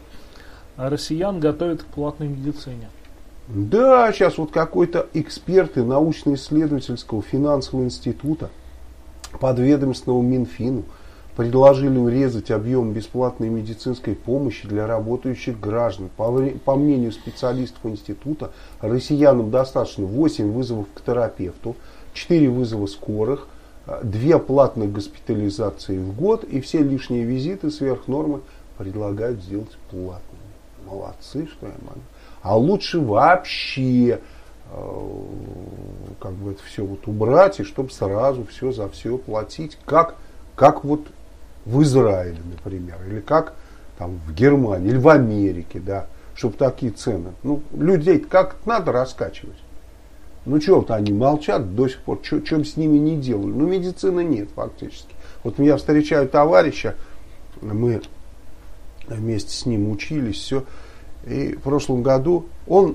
А россиян готовят к платной медицине. Да, сейчас вот какой-то эксперты научно-исследовательского финансового института подведомственного Минфину предложили урезать объем бесплатной медицинской помощи для работающих граждан. По, по мнению специалистов института, россиянам достаточно восемь вызовов к терапевту, четыре вызова скорых, две платных госпитализации в год, и все лишние визиты сверх нормы предлагают сделать платными. Молодцы, что я могу. А лучше вообще э, как бы это все вот убрать, и чтобы сразу все за все платить, как, как вот в Израиле, например, или как там в Германии, или в Америке, да, чтобы такие цены. Ну, людей как надо раскачивать. Ну, что-то они молчат до сих пор, чем с ними не делали. Ну, медицины нет фактически. Вот я встречаю товарища, мы вместе с ним учились, все. И в прошлом году он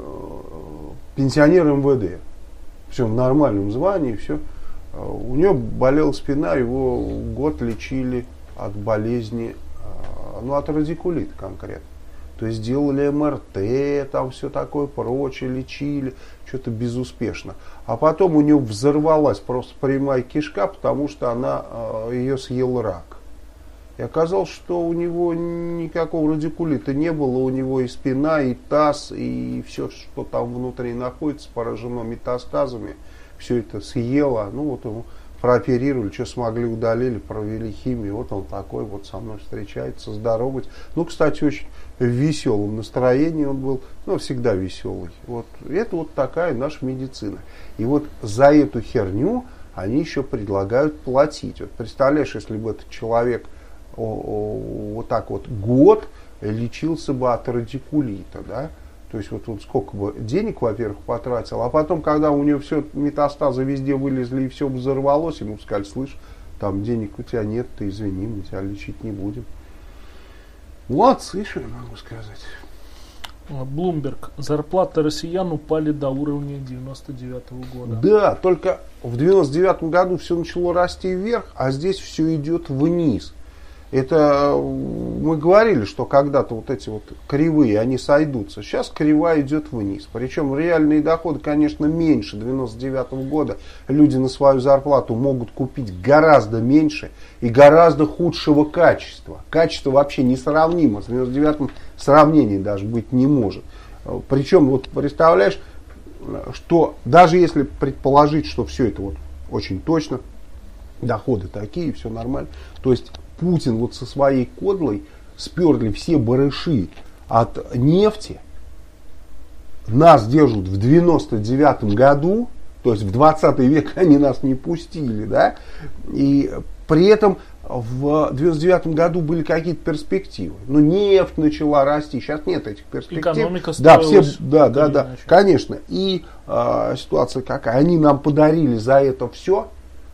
э, пенсионер эм вэ дэ. Все в нормальном звании, все. У него болела спина, его год лечили от болезни, э, ну от радикулита конкретно. То есть делали эм эр тэ, там все такое прочее, лечили, что-то безуспешно. А потом у него взорвалась просто прямая кишка, потому что она, ее съел рак. И оказалось, что у него никакого радикулита не было, у него и спина, и таз, и все, что там внутри находится, поражено метастазами, все это съело. Ну вот его прооперировали, что смогли, удалили, провели химию. Вот он такой вот со мной встречается, здоровается. Ну, кстати, очень в веселом настроении он был, ну, всегда веселый. Вот это вот такая наша медицина. И вот за эту херню они еще предлагают платить. Вот представляешь, если бы этот человек о, о, вот так вот год лечился бы от радикулита, да? То есть вот, вот сколько бы денег, во-первых, потратил, а потом, когда у него все метастазы везде вылезли и все взорвалось, ему сказали: слышь, там денег у тебя нет, ты извини, мы тебя лечить не будем. Молодцы, что я могу сказать. Блумберг. Зарплаты россиян упали до уровня девяносто девятого года. Да, только в девяносто девятом году все начало расти вверх, а здесь все идет вниз. Это мы говорили, что когда-то вот эти вот кривые, они сойдутся. Сейчас кривая идет вниз. Причем реальные доходы, конечно, меньше девяносто девятого года. Люди на свою зарплату могут купить гораздо меньше и гораздо худшего качества. Качество вообще несравнимо. С девяносто девятым сравнений даже быть не может. Причем, вот представляешь, что даже если предположить, что все это вот очень точно, доходы такие, все нормально, то есть Путин вот со своей кодлой сперли все барыши от нефти, нас держат в девяносто девятом году, то есть в двадцатый век они нас не пустили, да, и при этом в девяносто девятом году были какие-то перспективы. Ну, нефть начала расти, сейчас нет этих перспектив. Экономика да, все, да, да, да, иначе. Конечно. И э, ситуация какая? Они нам подарили за это все,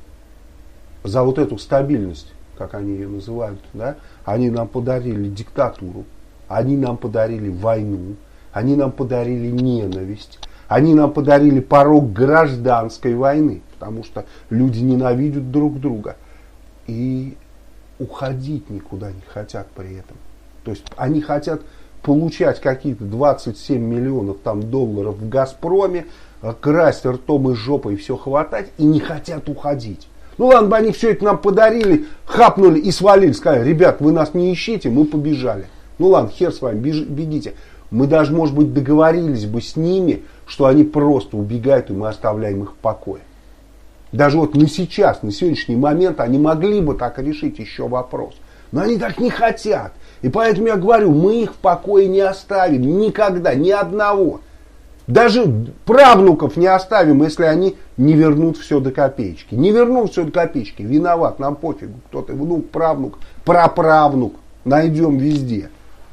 за вот эту стабильность, как они ее называют, да, они нам подарили диктатуру, они нам подарили войну, они нам подарили ненависть, они нам подарили порог гражданской войны, потому что люди ненавидят друг друга и уходить никуда не хотят при этом. То есть они хотят получать какие-то двадцать семь миллионов там, долларов в «Газпроме», красть ртом и жопой, все хватать, и не хотят уходить. Ну ладно бы они все это нам подарили, хапнули и свалили, сказали: ребят, вы нас не ищите, мы побежали. Ну ладно, хер с вами, беж, бегите. Мы даже, может быть, договорились бы с ними, что они просто убегают, и мы оставляем их в покое. Даже вот на сейчас, на сегодняшний момент они могли бы так решить еще вопрос. Но они так не хотят. И поэтому я говорю, мы их в покое не оставим никогда, ни одного. Даже правнуков не оставим, если они не вернут все до копеечки. Не вернут все до копеечки, виноват, нам пофигу, кто ты, внук, правнук, праправнук, найдем везде.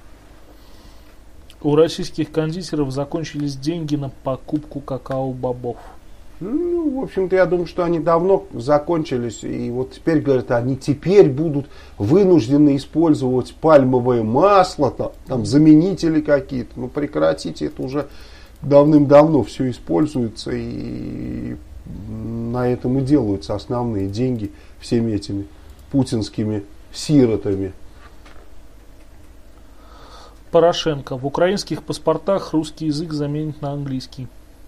У российских кондитеров закончились деньги на покупку какао-бобов. Ну, в общем-то, я думаю, что они давно закончились. И вот теперь, говорят, они теперь будут вынуждены использовать пальмовое масло, там, там заменители какие-то. Ну, прекратите, это уже давным-давно все используется, и на этом и делаются основные деньги всеми этими путинскими сиротами. Порошенко. В украинских паспортах русский язык заменит на английский.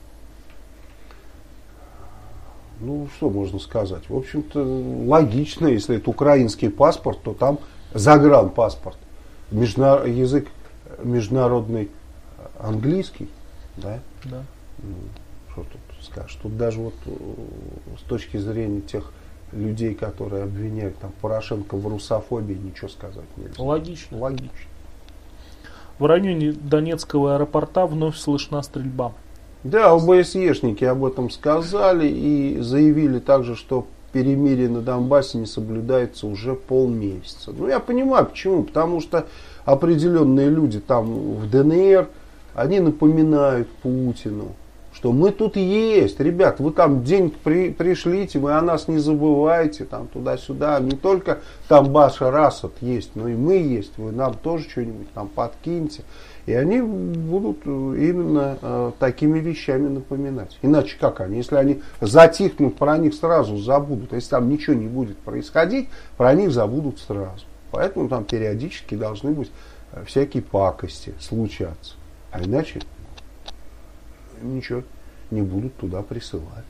Ну, что можно сказать? В общем-то, логично, если это украинский паспорт, то там загранпаспорт. Междуна... Язык международный английский. Да? Да. Ну, что тут скажешь? Тут даже вот с точки зрения тех людей, которые обвиняют там Порошенко в русофобии, ничего сказать нельзя. Логично. Логично. В районе Донецкого аэропорта вновь слышна стрельба. Да, ОБСЕшники об этом сказали и заявили также, что перемирие на Донбассе не соблюдается уже полмесяца. Ну, я понимаю, почему. Потому что определенные люди там в ДНР, они напоминают Путину, что мы тут есть, ребят, вы там деньги при, пришлите, вы о нас не забывайте, там туда-сюда. Не только там Башар Асад есть, но и мы есть, вы нам тоже что-нибудь там подкиньте. И они будут именно э, такими вещами напоминать. Иначе как они? Если они затихнут, про них сразу забудут. Если там ничего не будет происходить, про них забудут сразу. Поэтому там периодически должны быть всякие пакости случатся. А иначе ничего не будут туда присылать.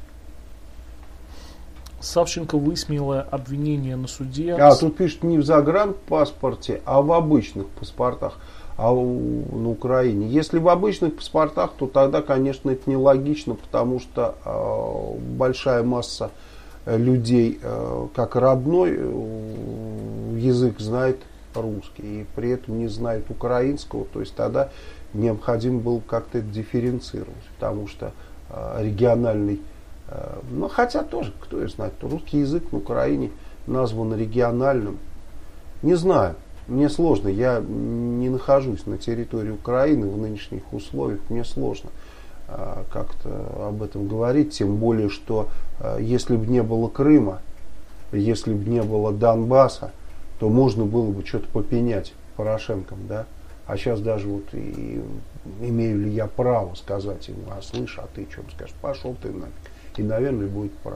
Савченко высмеяла обвинение на суде. А тут пишут не в загранпаспорте, а в обычных паспортах. А у, на Украине. Если в обычных паспортах, то тогда, конечно, это нелогично, потому что э, большая масса людей, э, как родной э, язык, знает русский, и при этом не знает украинского. То есть тогда необходимо было как-то это дифференцировать, потому что э, региональный, э, ну хотя тоже, кто ее знает, русский язык на Украине назван региональным. Не знаю. Мне сложно, я не нахожусь на территории Украины в нынешних условиях, мне сложно э, как-то об этом говорить, тем более, что э, если бы не было Крыма, если бы не было Донбасса, то можно было бы что-то попенять Порошенком, да, а сейчас даже вот и, имею ли я право сказать ему, а слышь, а ты что скажешь, пошел ты нафиг, и, наверное, будет прав.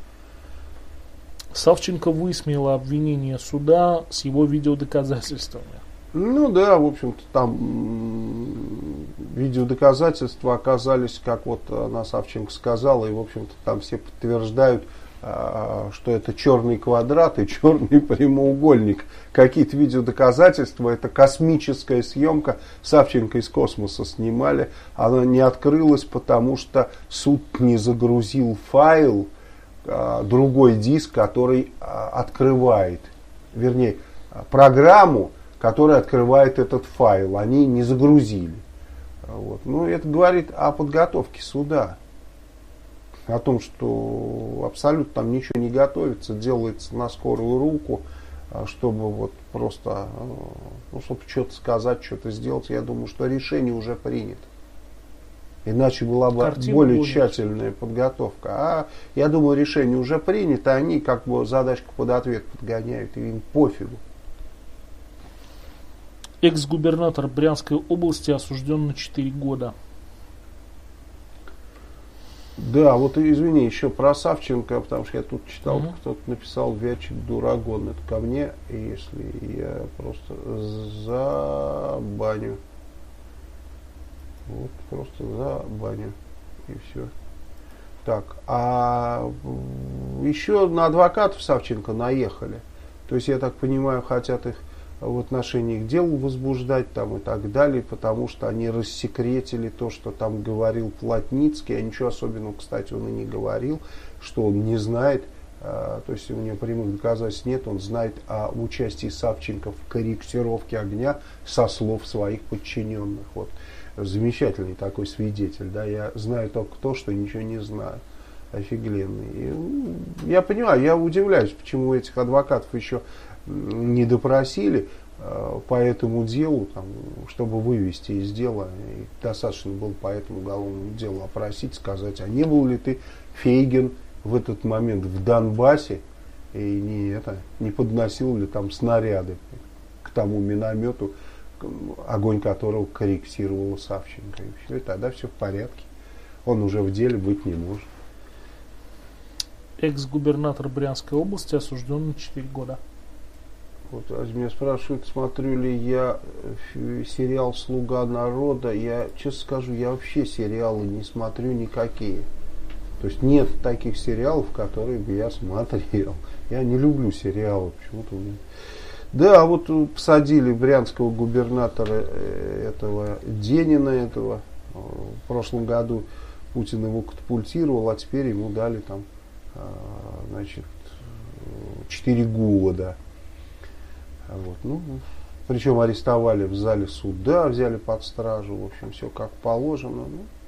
Савченко высмеяла обвинение суда с его видеодоказательствами. Ну да, в общем-то, там видеодоказательства оказались, как вот она Савченко сказала, и, в общем-то, там все подтверждают, что это черный квадрат и черный прямоугольник. Какие-то видеодоказательства, это космическая съемка, Савченко из космоса снимали, она не открылась, потому что суд не загрузил файл, другой диск, который открывает, вернее, программу, которая открывает этот файл, они не загрузили. Вот. Ну, это говорит о подготовке суда, о том, что абсолютно там ничего не готовится, делается на скорую руку, чтобы вот просто, ну, чтобы что-то сказать, что-то сделать. Я думаю, что решение уже принято. Иначе была бы Картина более будет. тщательная подготовка. А я думаю, решение уже принято, они как бы задачку под ответ подгоняют, и им пофигу. Экс-губернатор Брянской области осужден на четыре года. Да, вот извини, еще про Савченко, потому что я тут читал, угу. кто-то написал Вячик Дурагон. Это ко мне, если я просто забаню. Вот просто за баню и все. Так, а еще на адвокатов Савченко наехали. То есть, я так понимаю, хотят их в отношении их дел возбуждать там и так далее, потому что они рассекретили то, что там говорил Плотницкий, а ничего особенного, кстати, он и не говорил, что он не знает, то есть у него прямых доказательств нет, он знает о участии Савченко в корректировке огня со слов своих подчиненных. Вот. Замечательный такой свидетель, да, я знаю только то, что ничего не знаю. Офигенный. И, ну, я понимаю, я удивляюсь, почему этих адвокатов еще не допросили э, по этому делу, там, чтобы вывести из дела. И достаточно было по этому уголовному делу опросить, сказать, а не был ли ты, Фейгин, в этот момент в Донбассе и не, это, не подносил ли там снаряды к тому миномету, огонь которого корректировал Савченко. И все, и тогда все в порядке. Он уже в деле быть не может. Экс-губернатор Брянской области осужден на четыре года. Вот меня спрашивают, смотрю ли я сериал «Слуга народа». Я, честно скажу, я вообще сериалы не смотрю никакие. То есть нет таких сериалов, которые бы я смотрел. Я не люблю сериалы почему-то. Да, вот посадили брянского губернатора этого Денина, этого. В прошлом году Путин его катапультировал, а теперь ему дали там, значит, четыре года. Вот, ну, причем арестовали в зале суда, взяли под стражу, в общем, все как положено.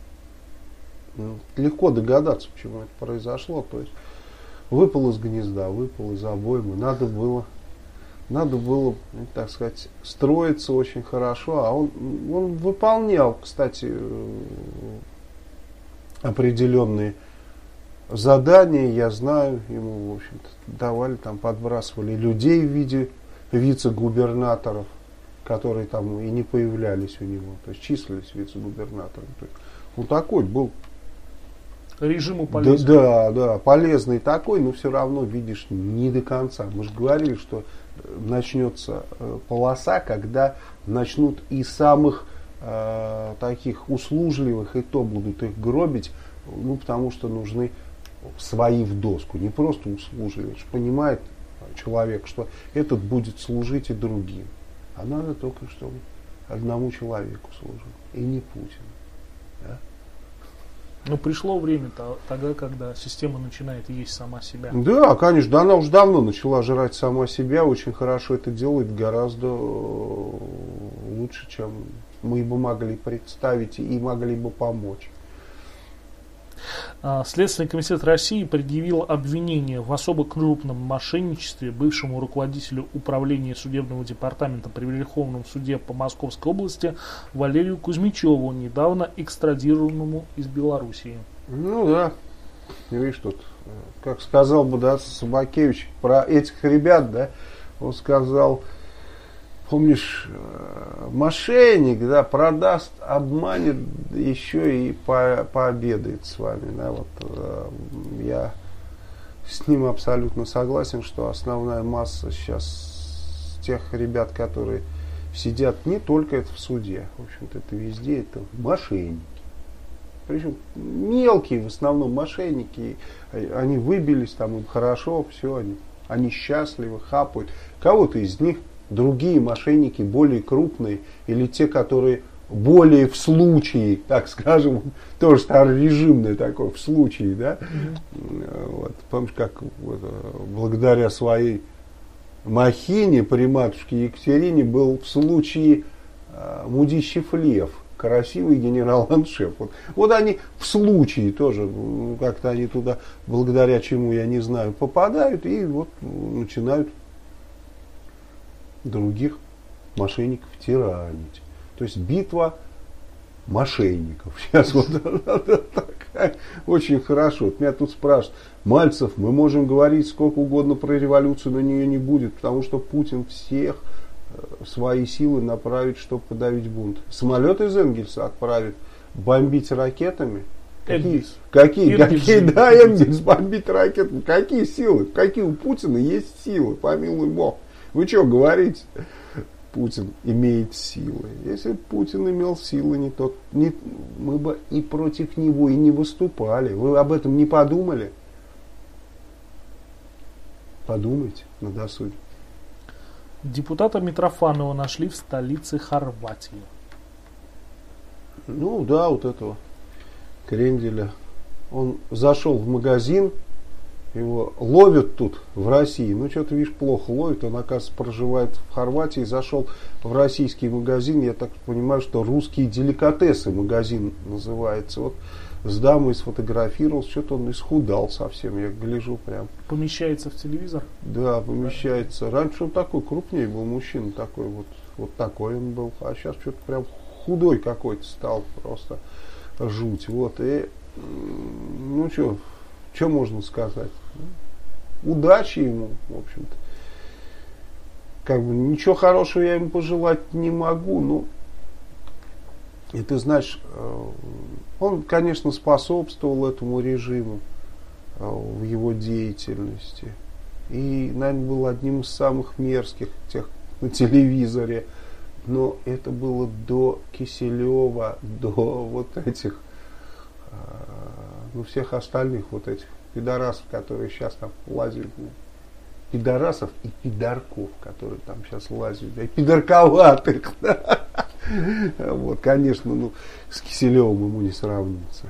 Ну, легко догадаться, почему это произошло. То есть выпал из гнезда, выпал из обоймы. Надо было Надо было, так сказать, строиться очень хорошо, а он, он выполнял, кстати, определенные задания, я знаю, ему, в общем-то, давали, там, подбрасывали людей в виде вице-губернаторов, которые там и не появлялись у него, то есть числились вице-губернатором. Он такой был. Режиму полезный. Да, да, да, полезный такой, но все равно, видишь, не до конца. Мы же говорили, что начнется э, полоса, когда начнут и самых э, таких услужливых, и то будут их гробить, ну, потому что нужны свои в доску, не просто услужливые, что понимает человек, что этот будет служить и другим, а надо только, чтобы одному человеку служил, и не Путин. Да? Ну, пришло время -то, тогда, когда система начинает есть сама себя. Да, конечно, да, она уже давно начала жрать сама себя, очень хорошо это делает, гораздо лучше, чем мы бы могли представить и могли бы помочь. Следственный комитет России предъявил обвинение в особо крупном мошенничестве бывшему руководителю управления судебного департамента при Верховном суде по Московской области Валерию Кузьмичеву, недавно экстрадированному из Белоруссии. Ну да, видишь, тут, как сказал бы, да, Собакевич про этих ребят, да, он сказал, помнишь, мошенник, да, продаст, обманет, еще и по, пообедает с вами, да, вот я с ним абсолютно согласен, что основная масса сейчас тех ребят, которые сидят, не только это в суде, в общем-то это везде, это мошенники. Причем мелкие в основном мошенники, они выбились, там им хорошо, все, они, они счастливы, хапают. Кого-то из них другие мошенники, более крупные, или те, которые более в случае, так скажем, тоже старорежимное такое, в случае, да, mm-hmm. вот, помнишь, как вот, благодаря своей махине при матушке Екатерине был в случае э, Мудищев Лев, красивый генерал-аншеф. Вот, вот они в случае тоже, как-то они туда, благодаря чему, я не знаю, попадают и вот начинают других мошенников тиранить. То есть битва мошенников. Сейчас вот такая, очень хорошо. Вот меня тут спрашивают, Мальцев, мы можем говорить сколько угодно про революцию, но ее не будет, потому что Путин всех свои силы направит, чтобы подавить бунт. Самолет из Энгельса отправит бомбить ракетами. Какие, какие, какие, да, Энгельс бомбить ракетами. Какие силы? Какие у Путина есть силы, помилуй Бог. Вы что говорите? Путин имеет силы. Если бы Путин имел силы, не тот, не, мы бы и против него и не выступали. Вы об этом не подумали? Подумайте на досуге. Депутата Митрофанова нашли в столице Хорватии. Ну да, вот этого кренделя. Он зашел в магазин, его ловят тут, в России. Ну, что-то, видишь, плохо ловят. Он, оказывается, проживает в Хорватии. Зашел в российский магазин. Я так понимаю, что русские деликатесы магазин называется. Вот с дамой сфотографировался. Что-то он исхудал совсем. Я гляжу прям. Помещается в телевизор? Да, помещается. Раньше он такой крупнее был мужчина. Такой вот, вот такой он был. А сейчас что-то прям худой какой-то стал. Просто жуть. Вот. И, ну, что... Что можно сказать? Удачи ему, в общем-то. Как бы ничего хорошего я ему пожелать не могу, но и ты знаешь, он, конечно, способствовал этому режиму в его деятельности. И, наверное, был одним из самых мерзких тех на телевизоре. Но это было до Киселева, до вот этих... ну, всех остальных вот этих пидорасов, которые сейчас там лазят. Пидорасов и пидорков, которые там сейчас лазят. И пидорковатых. Да. Вот, конечно, ну, с Киселевым ему не сравнится.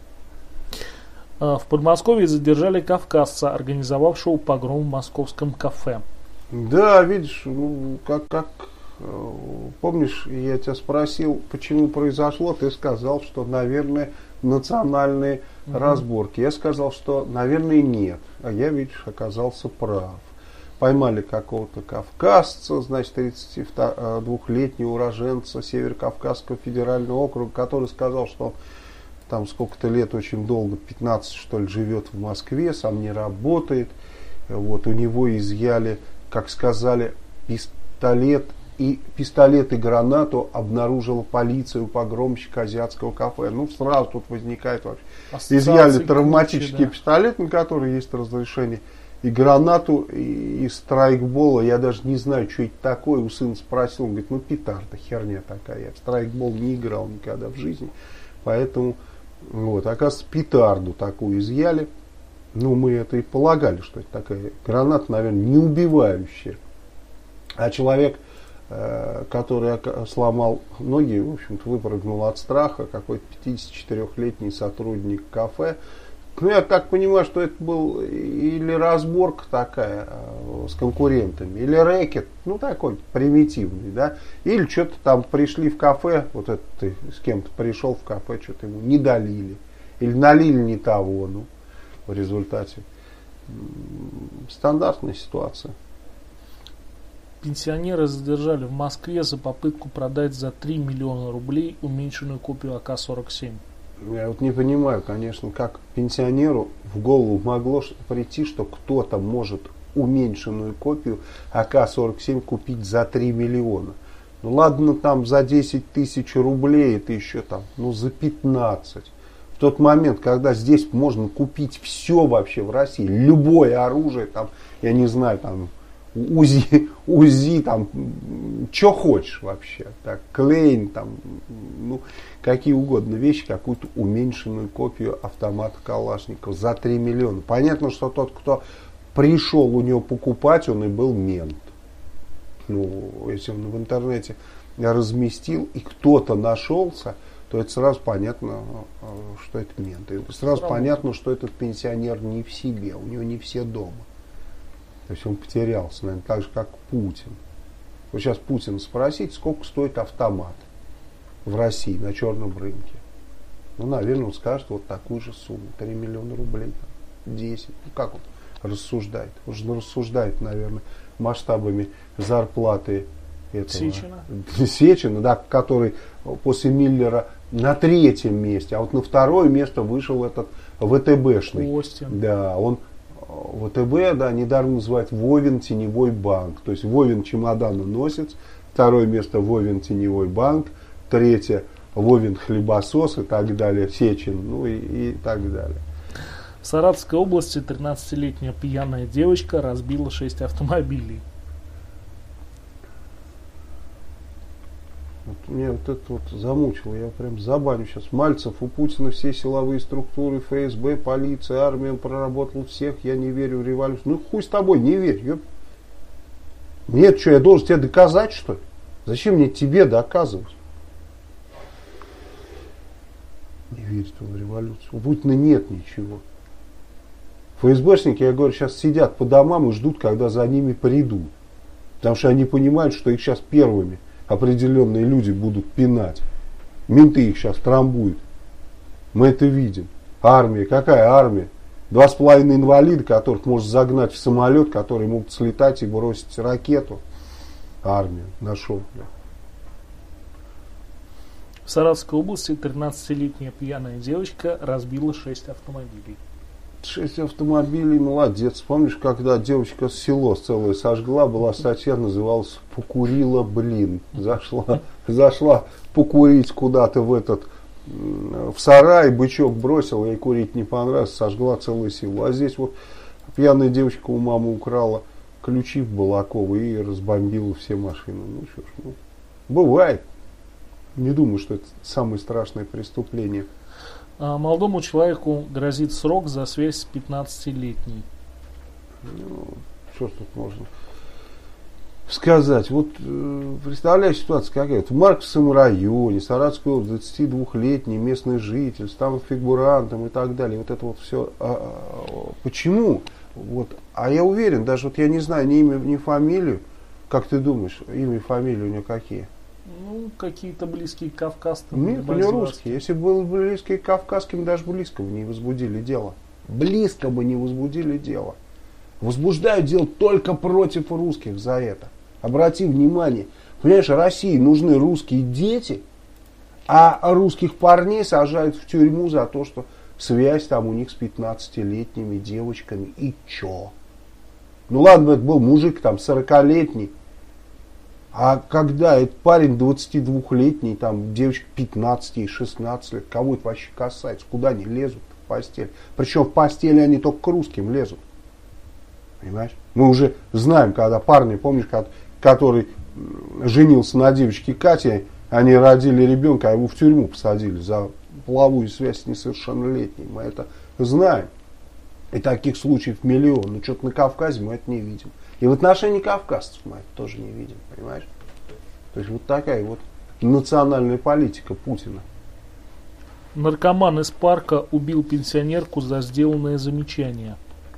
В Подмосковье задержали кавказца, организовавшего погром в московском кафе. Да, видишь, ну, как, как помнишь, я тебя спросил, почему произошло, ты сказал, что, наверное, национальные mm-hmm. разборки. Я сказал, что, наверное, нет. А я, видишь, оказался прав. Поймали какого-то кавказца, значит, тридцатидвухлетнего уроженца Северокавказского федерального округа, который сказал, что он там сколько-то лет, очень долго, пятнадцать что ли, живет в Москве, сам не работает. Вот, у него изъяли, как сказали, пистолет и пистолет и гранату обнаружила полиция у погромщика азиатского кафе. Ну, сразу тут возникает вообще. Изъяли травматический кучи, да. пистолет, на который есть разрешение, и гранату из страйкбола. Я даже не знаю, что это такое. У сына спросил, он говорит, ну петарда, херня такая. Я в страйкбол не играл никогда в жизни. Поэтому, вот, оказывается, петарду такую изъяли. Ну, мы это и полагали, что это такая граната, наверное, неубивающая. А человек, э, который сломал ноги, в общем-то, выпрыгнул от страха, какой-то пятидесятичетырёхлетний сотрудник кафе. Ну, я так понимаю, что это был или разборка такая э, с конкурентами, или рэкет, ну, такой примитивный, да, или что-то там пришли в кафе, вот это ты с кем-то пришел в кафе, что-то ему не долили, или налили не того, ну, в результате. Стандартная ситуация. Пенсионера задержали в Москве за попытку продать за три миллиона рублей уменьшенную копию А К сорок семь. Я вот не понимаю, конечно, как пенсионеру в голову могло прийти, что кто-то может уменьшенную копию А К сорок семь купить за три миллиона. Ну ладно, там за десять тысяч рублей, это еще там, ну за пятнадцать. В тот момент, когда здесь можно купить все вообще в России, любое оружие, там, я не знаю, там, УЗИ, УЗИ, там, что хочешь вообще, так, Клейн, там, ну, какие угодно вещи, какую-то уменьшенную копию автомата Калашникова за три миллиона. Понятно, что тот, кто пришел у него покупать, он и был мент. Ну, если он в интернете разместил и кто-то нашелся, то это сразу понятно, что это мент. И сразу Правда. понятно, что этот пенсионер не в себе, у него не все дома. То есть он потерялся, наверное, так же, как Путин. Вот сейчас Путин спросить, сколько стоит автомат в России на черном рынке. Ну, наверное, он скажет вот такую же сумму, три миллиона рублей, десять. Ну, как он рассуждает? Он же рассуждает, наверное, масштабами зарплаты этого Сечина. Сечина, да, который после Миллера на третьем месте, а вот на второе место вышел этот ВТБшный. Остин. Да, он ВТБ, да, недаром называют Вовин теневой банк. То есть Вовин чемоданы носит, второе место Вовин теневой банк, третье Вовин хлебосос и так далее, Сечин, ну и, и так далее. В Саратовской области тринадцатилетняя пьяная девочка разбила шесть автомобилей. Вот меня вот это вот замучило, я прям забаню сейчас. Мальцев, у Путина все силовые структуры, Эф Эс Бэ, полиция, армия, он проработал всех, я не верю в революцию. Ну хуй с тобой, не верь. Ёп. Нет, что, я должен тебе доказать, что ли? Зачем мне тебе доказывать? Не верит он в революцию. У Путина нет ничего. Эф Эс Бэшники, я говорю, сейчас сидят по домам и ждут, когда за ними придут. Потому что они понимают, что их сейчас первыми определенные люди будут пинать. Менты их сейчас трамбуют. Мы это видим. Армия. Какая армия? Два с половиной инвалида, которых можно загнать в самолет, которые могут слетать и бросить ракету. Армию нашел. В Саратовской области тринадцатилетняя пьяная девочка разбила шесть автомобилей. Шесть автомобилей, молодец. Помнишь, когда девочка с село целое сожгла, была статья, называлась «Покурила, блин». Зашла, зашла покурить куда-то в этот, в сарай, бычок бросила, ей курить не понравилось, сожгла целое село. А здесь вот пьяная девочка у мамы украла ключи в Балаково и разбомбила все машины. Ну что ж, ну, бывает. Не думаю, что это самое страшное преступление. А молодому человеку грозит срок за связь с пятнадцатилетней. Ну, что ж тут можно сказать? Вот э, представляешь ситуацию какая? В Марковском районе, Саратовской области, двадцатидвухлетний местный житель, там фигурантом и так далее. Вот это вот все. А, а, почему? Вот, а я уверен, даже вот я не знаю ни имя, ни фамилию. Как ты думаешь, имя и фамилия у него какие? Ну, какие-то близкие к кавказцам. Нет, не русские. Если был близкий к кавказским, даже близко бы не возбудили дело. Близко бы не возбудили дело. Возбуждают дело только против русских за это. Обрати внимание. Понимаешь, России нужны русские дети, а русских парней сажают в тюрьму за то, что связь там у них с пятнадцатилетними девочками. И чё? Ну ладно, это был мужик там сорокалетний. А когда этот парень двадцатидвухлетний, там девочка пятнадцать и шестнадцать лет, кого это вообще касается? Куда они лезут в постель? Причем в постели они только к русским лезут. Понимаешь? Мы уже знаем, когда парни, помнишь, который женился на девочке Кате, они родили ребенка, а его в тюрьму посадили за половую связь с несовершеннолетней. Мы это знаем. И таких случаев миллион. Но что-то на Кавказе мы это не видим. И в отношении кавказцев мы это тоже не видим. Понимаешь? То есть вот такая вот национальная политика Путина. Наркоман из парка убил пенсионерку за сделанное замечание.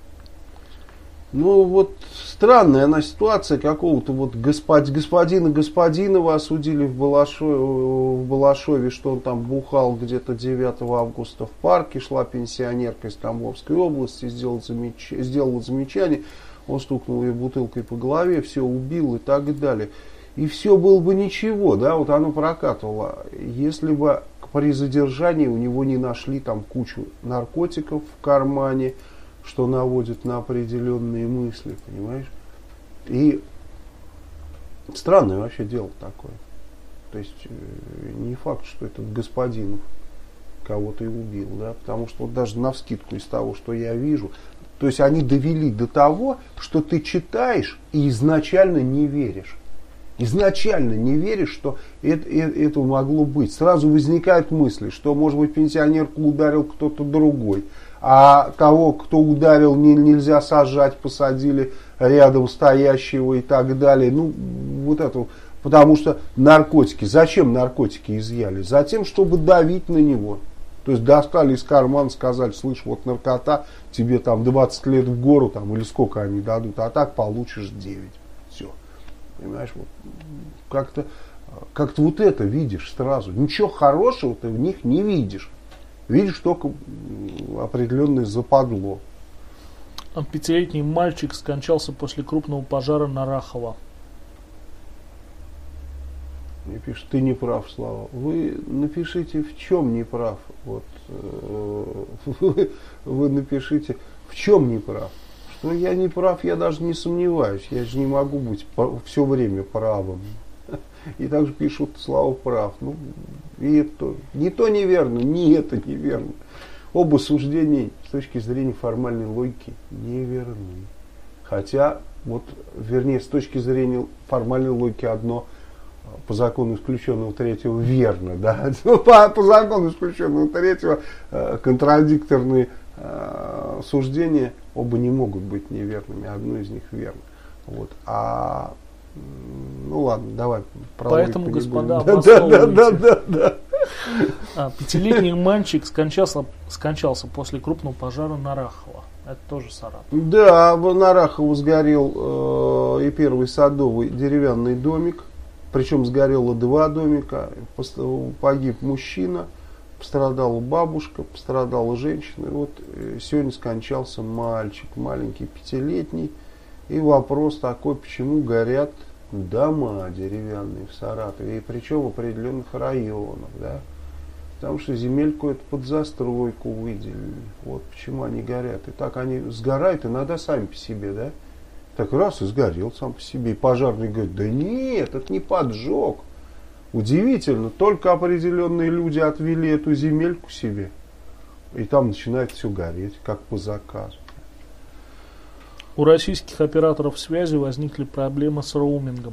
Ну вот странная она ситуация, какого-то вот господ, господина Господинова осудили в Балашове, в Балашове, что он там бухал где-то девятого августа в парке, шла пенсионерка из Тамбовской области, сделала, замеч... сделала замечание, он стукнул ее бутылкой по голове, все убил и так далее. И все было бы ничего, да, вот оно прокатывало, если бы при задержании у него не нашли там кучу наркотиков в кармане, что наводит на определенные мысли, понимаешь? И странное вообще дело такое. То есть не факт, что этот Господинов кого-то и убил, да, потому что вот даже навскидку из того, что я вижу, то есть они довели до того, что ты читаешь и изначально не веришь. Изначально не веришь, что это, это, это могло быть. Сразу возникают мысли, что, может быть, пенсионерку ударил кто-то другой. А того, кто ударил, не, нельзя сажать, посадили рядом стоящего и так далее. Ну, вот это. Потому что наркотики. Зачем наркотики изъяли? Затем, чтобы давить на него. То есть достали из кармана, сказали, слышь, вот наркота, тебе там двадцать лет в гору, там, или сколько они дадут, а так получишь девять. Все. Понимаешь, вот как-то, как-то вот это видишь сразу. Ничего хорошего ты в них не видишь. Видишь только определенное западло. Пятилетний мальчик скончался после крупного пожара на Рахово. Мне пишут, ты не прав, Слава. Вы напишите, в чем не прав. Вот, э, вы, вы напишите, в чем не прав. Что я не прав, я даже не сомневаюсь. Я же не могу быть все время правым. И также пишут, Слава прав. Ну, и это не то неверно, ни это неверно. Оба суждения с точки зрения формальной логики неверны. Хотя, вот, вернее, с точки зрения формальной логики одно по закону исключенного третьего верно. Да? По, по закону исключенного третьего контрадикторные э, суждения оба не могут быть неверными. Одно из них верно. Вот. А ну ладно, давай. Поэтому, господа, да, да, да, да, да. А, пятилетний мальчик скончался, скончался после крупного пожара на Рахово. Это тоже Саратов. Да, на Рахово сгорел э, и первый садовый деревянный домик. Причем сгорело два домика. Погиб мужчина, пострадала бабушка, пострадала женщина. И вот сегодня скончался мальчик, маленький, пятилетний. И вопрос такой, почему горят дома деревянные в Саратове, и причем в определенных районах, да? Потому что земельку эту под застройку выделили. Вот почему они горят. И так они сгорают иногда сами по себе, да? Так раз и сгорел сам по себе. И пожарный говорит, да нет, это не поджог. Удивительно, только определенные люди отвели эту земельку себе. И там начинает все гореть, как по заказу. У российских операторов связи возникли проблемы с роумингом.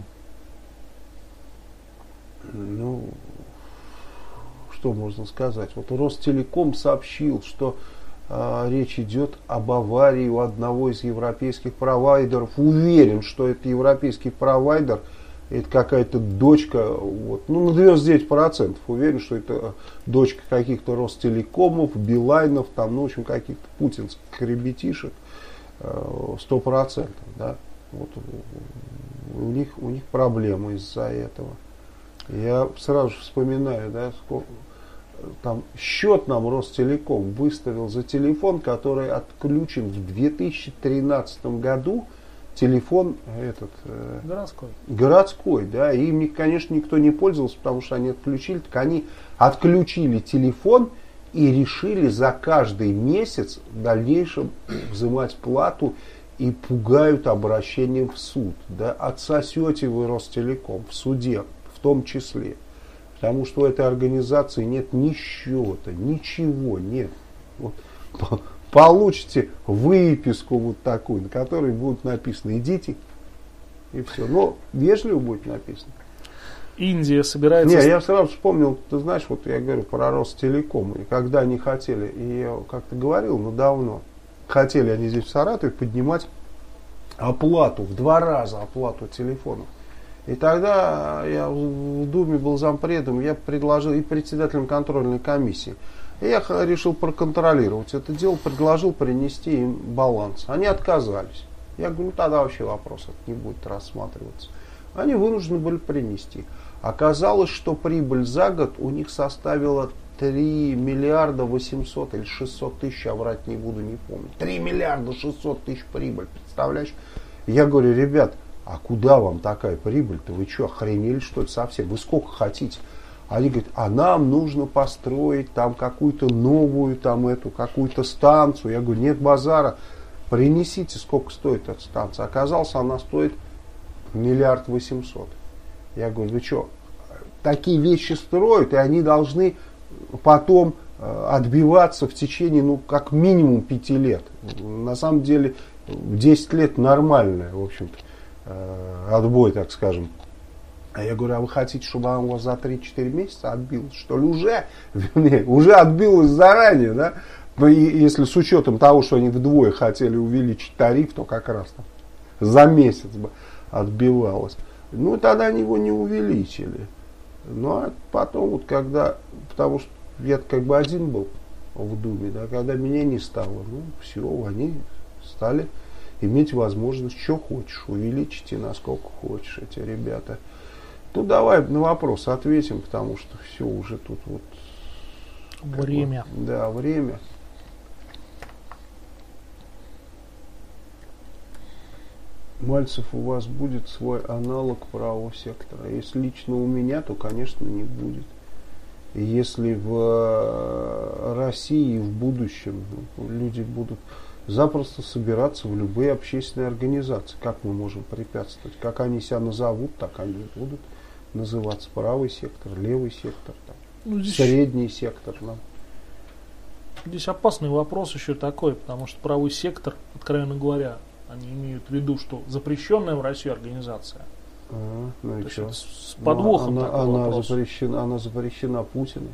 Ну, что можно сказать? Вот Ростелеком сообщил, что э, речь идет об аварии у одного из европейских провайдеров. Уверен, что это европейский провайдер, это какая-то дочка, вот, ну, на девяносто девять процентов уверен, что это дочка каких-то Ростелекомов, Билайнов, там, ну, в общем, каких-то путинских ребятишек. Сто процентов, да, вот у них у них проблемы из-за этого. Я сразу же вспоминаю, да, сколько там счет нам Ростелеком выставил за телефон, который отключен в две тысячи тринадцатом году. Телефон этот городской, городской, да, и им, конечно, никто не пользовался, потому что они отключили, так они отключили телефон. И решили за каждый месяц в дальнейшем взимать плату и пугают обращением в суд. Да? Отсосете вы Ростелеком в суде в том числе. Потому что у этой организации нет ни счета, ничего нет. Вот. получите выписку вот такую, на которой будет написано «идите», и все. Но вежливо будет написано. Индия собирается... Не, я сразу вспомнил, ты знаешь, вот я говорю про Ростелеком, и когда они хотели, и я как-то говорил, но давно, хотели они здесь в Саратове поднимать оплату, в два раза оплату телефонов. И тогда я в Думе был зампредом, я предложил и председателем контрольной комиссии. И я решил проконтролировать это дело, предложил принести им баланс. Они отказались. Я говорю, ну тогда вообще вопрос не будет рассматриваться. Они вынуждены были принести. Оказалось, что прибыль за год у них составила три миллиарда восемьсот или шестьсот тысяч, я врать не буду, не помню. три миллиарда шестьсот тысяч прибыль, представляешь? Я говорю, ребят, а куда вам такая прибыль-то? Вы что, охренели что ли совсем? Вы сколько хотите? Они говорят, а нам нужно построить там какую-то новую, там эту, какую-то станцию. Я говорю, нет базара, принесите, сколько стоит эта станция. Оказалось, она стоит миллиард восемьсот. Я говорю, вы что, такие вещи строят, и они должны потом э, отбиваться в течение, ну, как минимум пяти лет. На самом деле, десять лет нормальное, в общем-то, э, отбой, так скажем. А я говорю, а вы хотите, чтобы она у вас за три-четыре месяца отбилась? Что ли уже? Вернее, уже отбилась заранее, да? Но и, если с учетом того, что они вдвое хотели увеличить тариф, то как раз там за месяц бы отбивалась. Ну, тогда они его не увеличили. Ну, а потом, вот когда, потому что я как бы один был в Думе, да, когда меня не стало, ну, все, они стали иметь возможность, что хочешь, увеличить и насколько хочешь, эти ребята. Ну, давай на вопрос ответим, потому что все уже тут вот... Время. Вот, да, время. Мальцев, у вас будет свой аналог правого сектора. Если лично у меня, то, конечно, не будет. И если в России в будущем люди будут запросто собираться в любые общественные организации, как мы можем препятствовать? Как они себя назовут, так они и будут называться. Правый сектор, левый сектор, там, ну, здесь средний сектор. Да. Здесь опасный вопрос еще такой, потому что правый сектор, откровенно говоря, они имеют в виду, что запрещенная в России организация. А, ну и что? С подвохом она, такой она вопрос. Запрещена, она запрещена Путиным.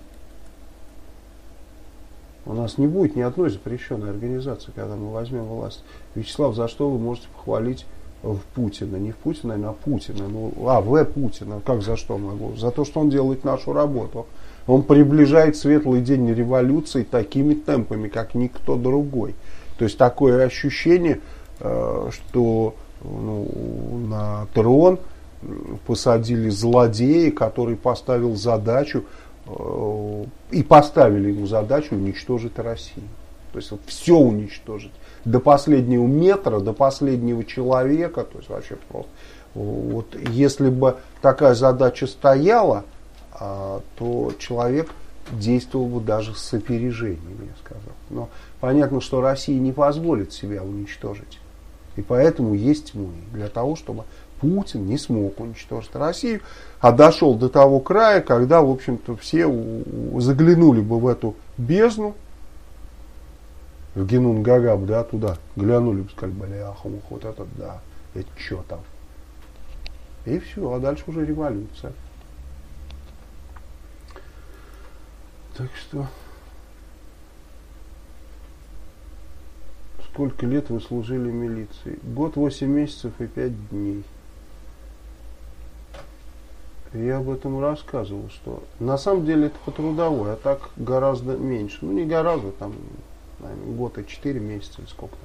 У нас не будет ни одной запрещенной организации, когда мы возьмем власть. Вячеслав, за что вы можете похвалить в Путина? Не в Путина, а Путина. Ну, а, в Путина. Как за что могу? За то, что он делает нашу работу. Он приближает светлый день революции такими темпами, как никто другой. То есть такое ощущение, что ну, на трон посадили злодея, который поставил задачу и поставили ему задачу уничтожить Россию. То есть вот, все уничтожить. До последнего метра, до последнего человека. То есть вообще просто. Вот, если бы такая задача стояла, то человек действовал бы даже с опережением, я сказал. Но понятно, что Россия не позволит себя уничтожить. И поэтому есть мы. Для того, чтобы Путин не смог уничтожить Россию, а дошел до того края, когда, в общем-то, все заглянули бы в эту бездну, в Генун Гагаб, да, туда, глянули бы, сказали, бляха, вот это да, это что там? И все, а дальше уже революция. Так что... Сколько лет вы служили в милиции? Год, восемь месяцев и пять дней. Я об этом рассказывал, что на самом деле это по трудовой, а так гораздо меньше. Ну не гораздо, там, наверное, год и четыре месяца или сколько-то.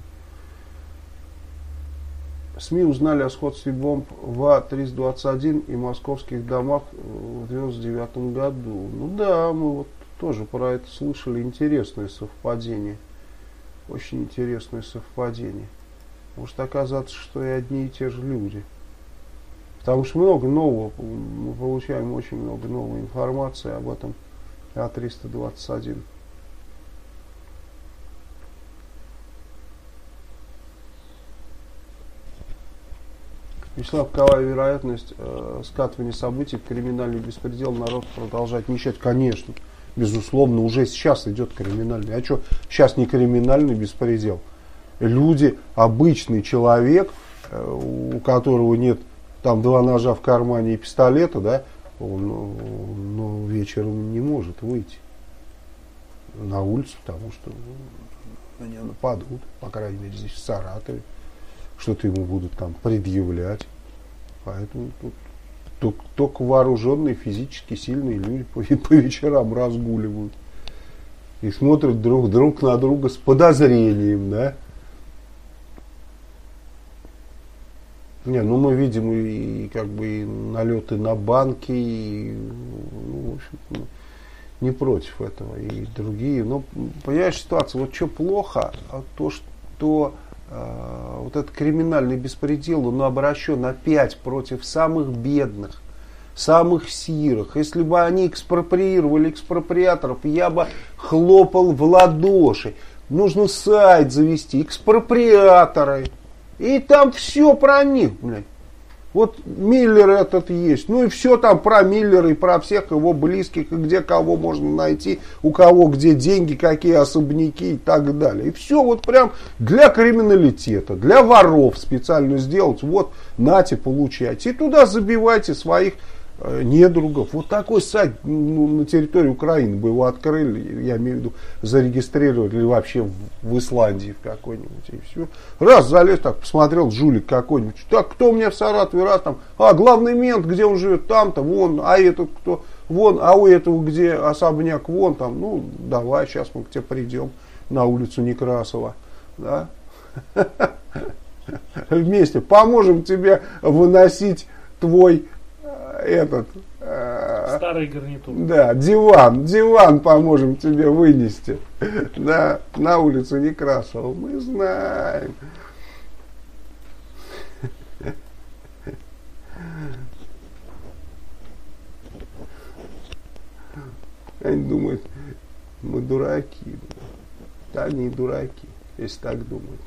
СМИ узнали о сходстве бомб в А триста двадцать один и московских домах в девяносто девятом году. Ну да, мы вот тоже про это слышали. Интересное совпадение. Очень интересное совпадение. Может оказаться, что и одни и те же люди. Потому что много нового, мы получаем очень много новой информации об этом А триста двадцать один. Вячеслав, какова вероятность э, скатывания событий в криминальный беспредел народ продолжать нищать? Конечно. Безусловно, уже сейчас идет криминальный. А что, сейчас не криминальный беспредел? Люди, обычный человек, у которого нет там два ножа в кармане и пистолета, да, он ну, вечером не может выйти на улицу, потому что на него нападут, по крайней мере, здесь в Саратове. Что-то ему будут там предъявлять. Поэтому тут, тут только вооруженные, физически сильные люди по, по вечерам разгуливают. И смотрят друг, друг на друга с подозрением, да. Не, ну мы видим и, и как бы и налеты на банки, и, ну, в общем, ну, не против этого, и другие. Но понимаешь ситуацию, вот что плохо, а то, что э, вот этот криминальный беспредел, он обращен опять против самых бедных, самых сирых. Если бы они экспроприировали экспроприаторов, я бы хлопал в ладоши. Нужно сайт завести, экспроприаторы. И там все про них, блядь. Вот Миллер этот есть. Ну и все там про Миллера и про всех его близких, и где кого можно найти, у кого где деньги, какие особняки и так далее. И все вот прям для криминалитета, для воров специально сделать. Вот, нате, получайте. И туда забивайте своих э, недругов. Вот такой сайт ну, на территории Украины бы его открыли, я имею в виду, зарегистрировали вообще в, в Исландии в какой-нибудь. И все. Раз залез, так посмотрел, жулик какой-нибудь. Так, кто у меня в Саратове, раз там, а, главный мент, где он живет, там-то, вон, а этот кто, вон, а у этого где особняк, вон там, ну, давай, сейчас мы к тебе придем на улицу Некрасова, да, вместе поможем тебе выносить твой этот старый гарнитур. Да, диван, диван поможем тебе вынести. Да, на улицу Некрасова. Мы знаем. Они думают, мы дураки. Да, они и дураки, если так думают.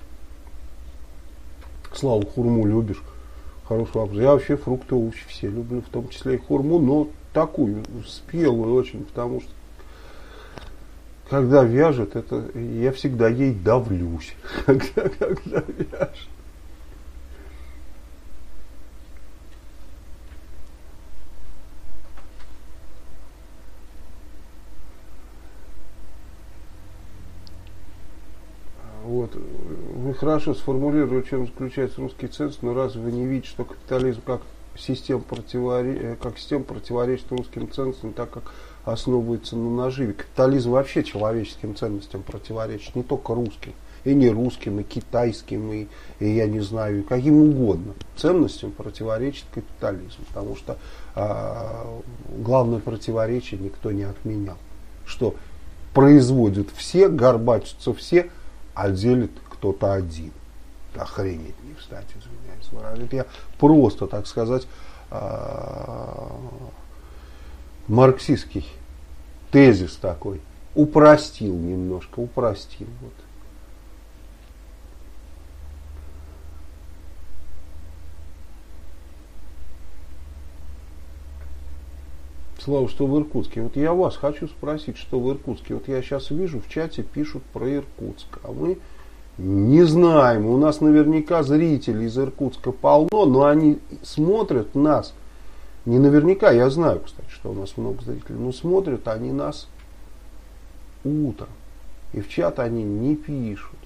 Слава, хурму любишь? Хороший вопрос. Я вообще фрукты, овощи все люблю, в том числе и хурму, но такую, спелую очень, потому что когда вяжет, это я всегда ей давлюсь, когда, когда вяжет. Вот. Вы хорошо сформулировали, в чем заключается русский ценз, но разве вы не видите, что капитализм как система, противори... как система противоречит русским ценностям, так как основывается на наживе? Капитализм вообще человеческим ценностям противоречит, не только русским, и не русским, и китайским, и, и я не знаю, каким угодно ценностям противоречит капитализм, потому что а, главное противоречие никто не отменял, что производят все, горбатятся все, а делит кто-то один. Охренеть не встать, извиняюсь, выражать. Я просто, так сказать, марксистский тезис такой упростил немножко, упростил. Вот. Слава, что в Иркутске? Вот я вас хочу спросить, что в Иркутске. Вот я сейчас вижу, в чате пишут про Иркутск, а мы не знаем. У нас наверняка зрители из Иркутска полно, но они смотрят нас. Не наверняка, я знаю, кстати, что у нас много зрителей, но смотрят они нас утром. И в чат они не пишут.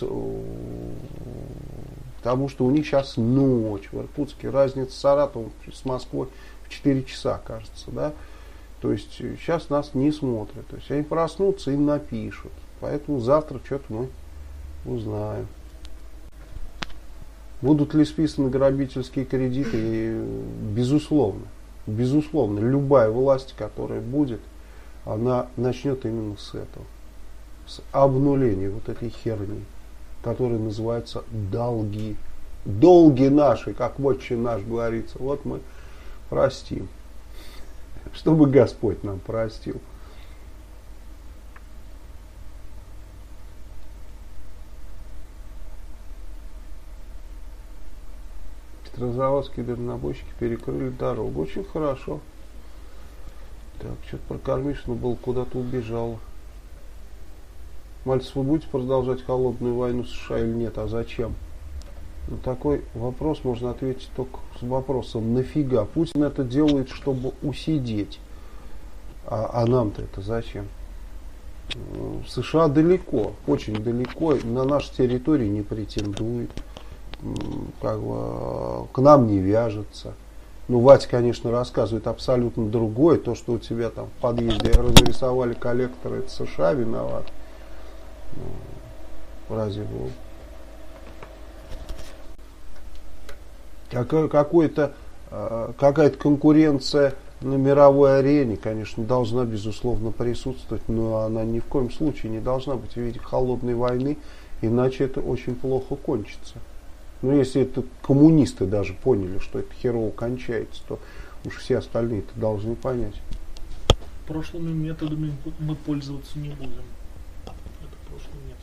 Потому что у них сейчас ночь. В Иркутске разница с Саратовым, с Москвой в четыре часа, кажется, да. То есть сейчас нас не смотрят. То есть они проснутся и напишут. Поэтому завтра что-то мы узнаем. Будут ли списаны грабительские кредиты? Безусловно. Безусловно. Любая власть, которая будет, она начнет именно с этого. С обнуления вот этой херни, которая называется долги. Долги наши, как отче наш говорится. Вот мы простим. Чтобы Господь нам простил. Петрозаводские дальнобойщики перекрыли дорогу. Очень хорошо. Так, что-то про Кормишина было, куда-то убежало. Мальцев, вы будете продолжать холодную войну с США или нет? А зачем? На такой вопрос можно ответить только с вопросом нафига. Путин это делает, чтобы усидеть. А, а нам-то это зачем? США далеко, очень далеко, на нашей территории не претендует, как бы, к нам не вяжется. Ну, Ватя, конечно, рассказывает абсолютно другое. То, что у тебя там в подъезде разрисовали коллекторы, это США виноват. Ну, разве был? Какой-то, какая-то конкуренция на мировой арене, конечно, должна, безусловно, присутствовать, но она ни в коем случае не должна быть в виде холодной войны, иначе это очень плохо кончится. Но если это коммунисты даже поняли, что это херово кончается, то уж все остальные это должны понять. Прошлыми методами мы пользоваться не будем. Это прошлый метод.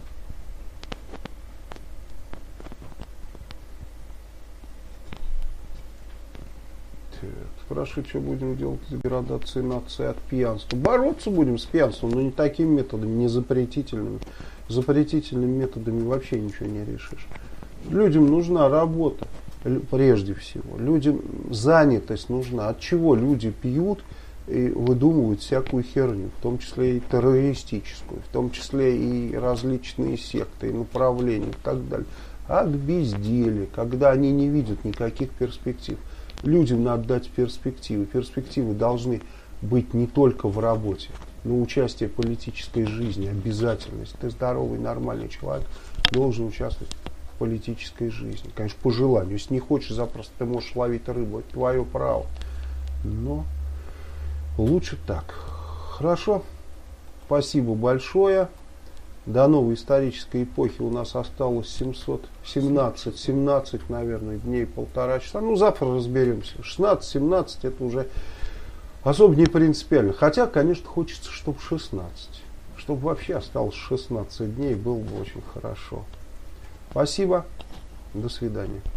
Спрашивают, что будем делать с деградацией нации от пьянства. Бороться будем с пьянством, но не такими методами, не запретительными. Запретительными методами вообще ничего не решишь. Людям нужна работа, прежде всего. Людям занятость нужна. От чего люди пьют и выдумывают всякую херню, в том числе и террористическую, в том числе и различные секты, и направления и так далее. От безделия, когда они не видят никаких перспектив. Людям надо дать перспективы. Перспективы должны быть не только в работе, но участие в политической жизни, обязательность. Ты здоровый, нормальный человек, должен участвовать в политической жизни. Конечно, по желанию. Если не хочешь, запросто ты можешь ловить рыбу. Это твое право. Но лучше так. Хорошо. Спасибо большое. До новой исторической эпохи у нас осталось семьсот семнадцать, семнадцать, наверное, дней, полтора часа. Ну, завтра разберемся. шестнадцать, семнадцать это уже особо не принципиально. Хотя, конечно, хочется, чтобы шестнадцать. Чтобы вообще осталось шестнадцать дней, было бы очень хорошо. Спасибо. До свидания.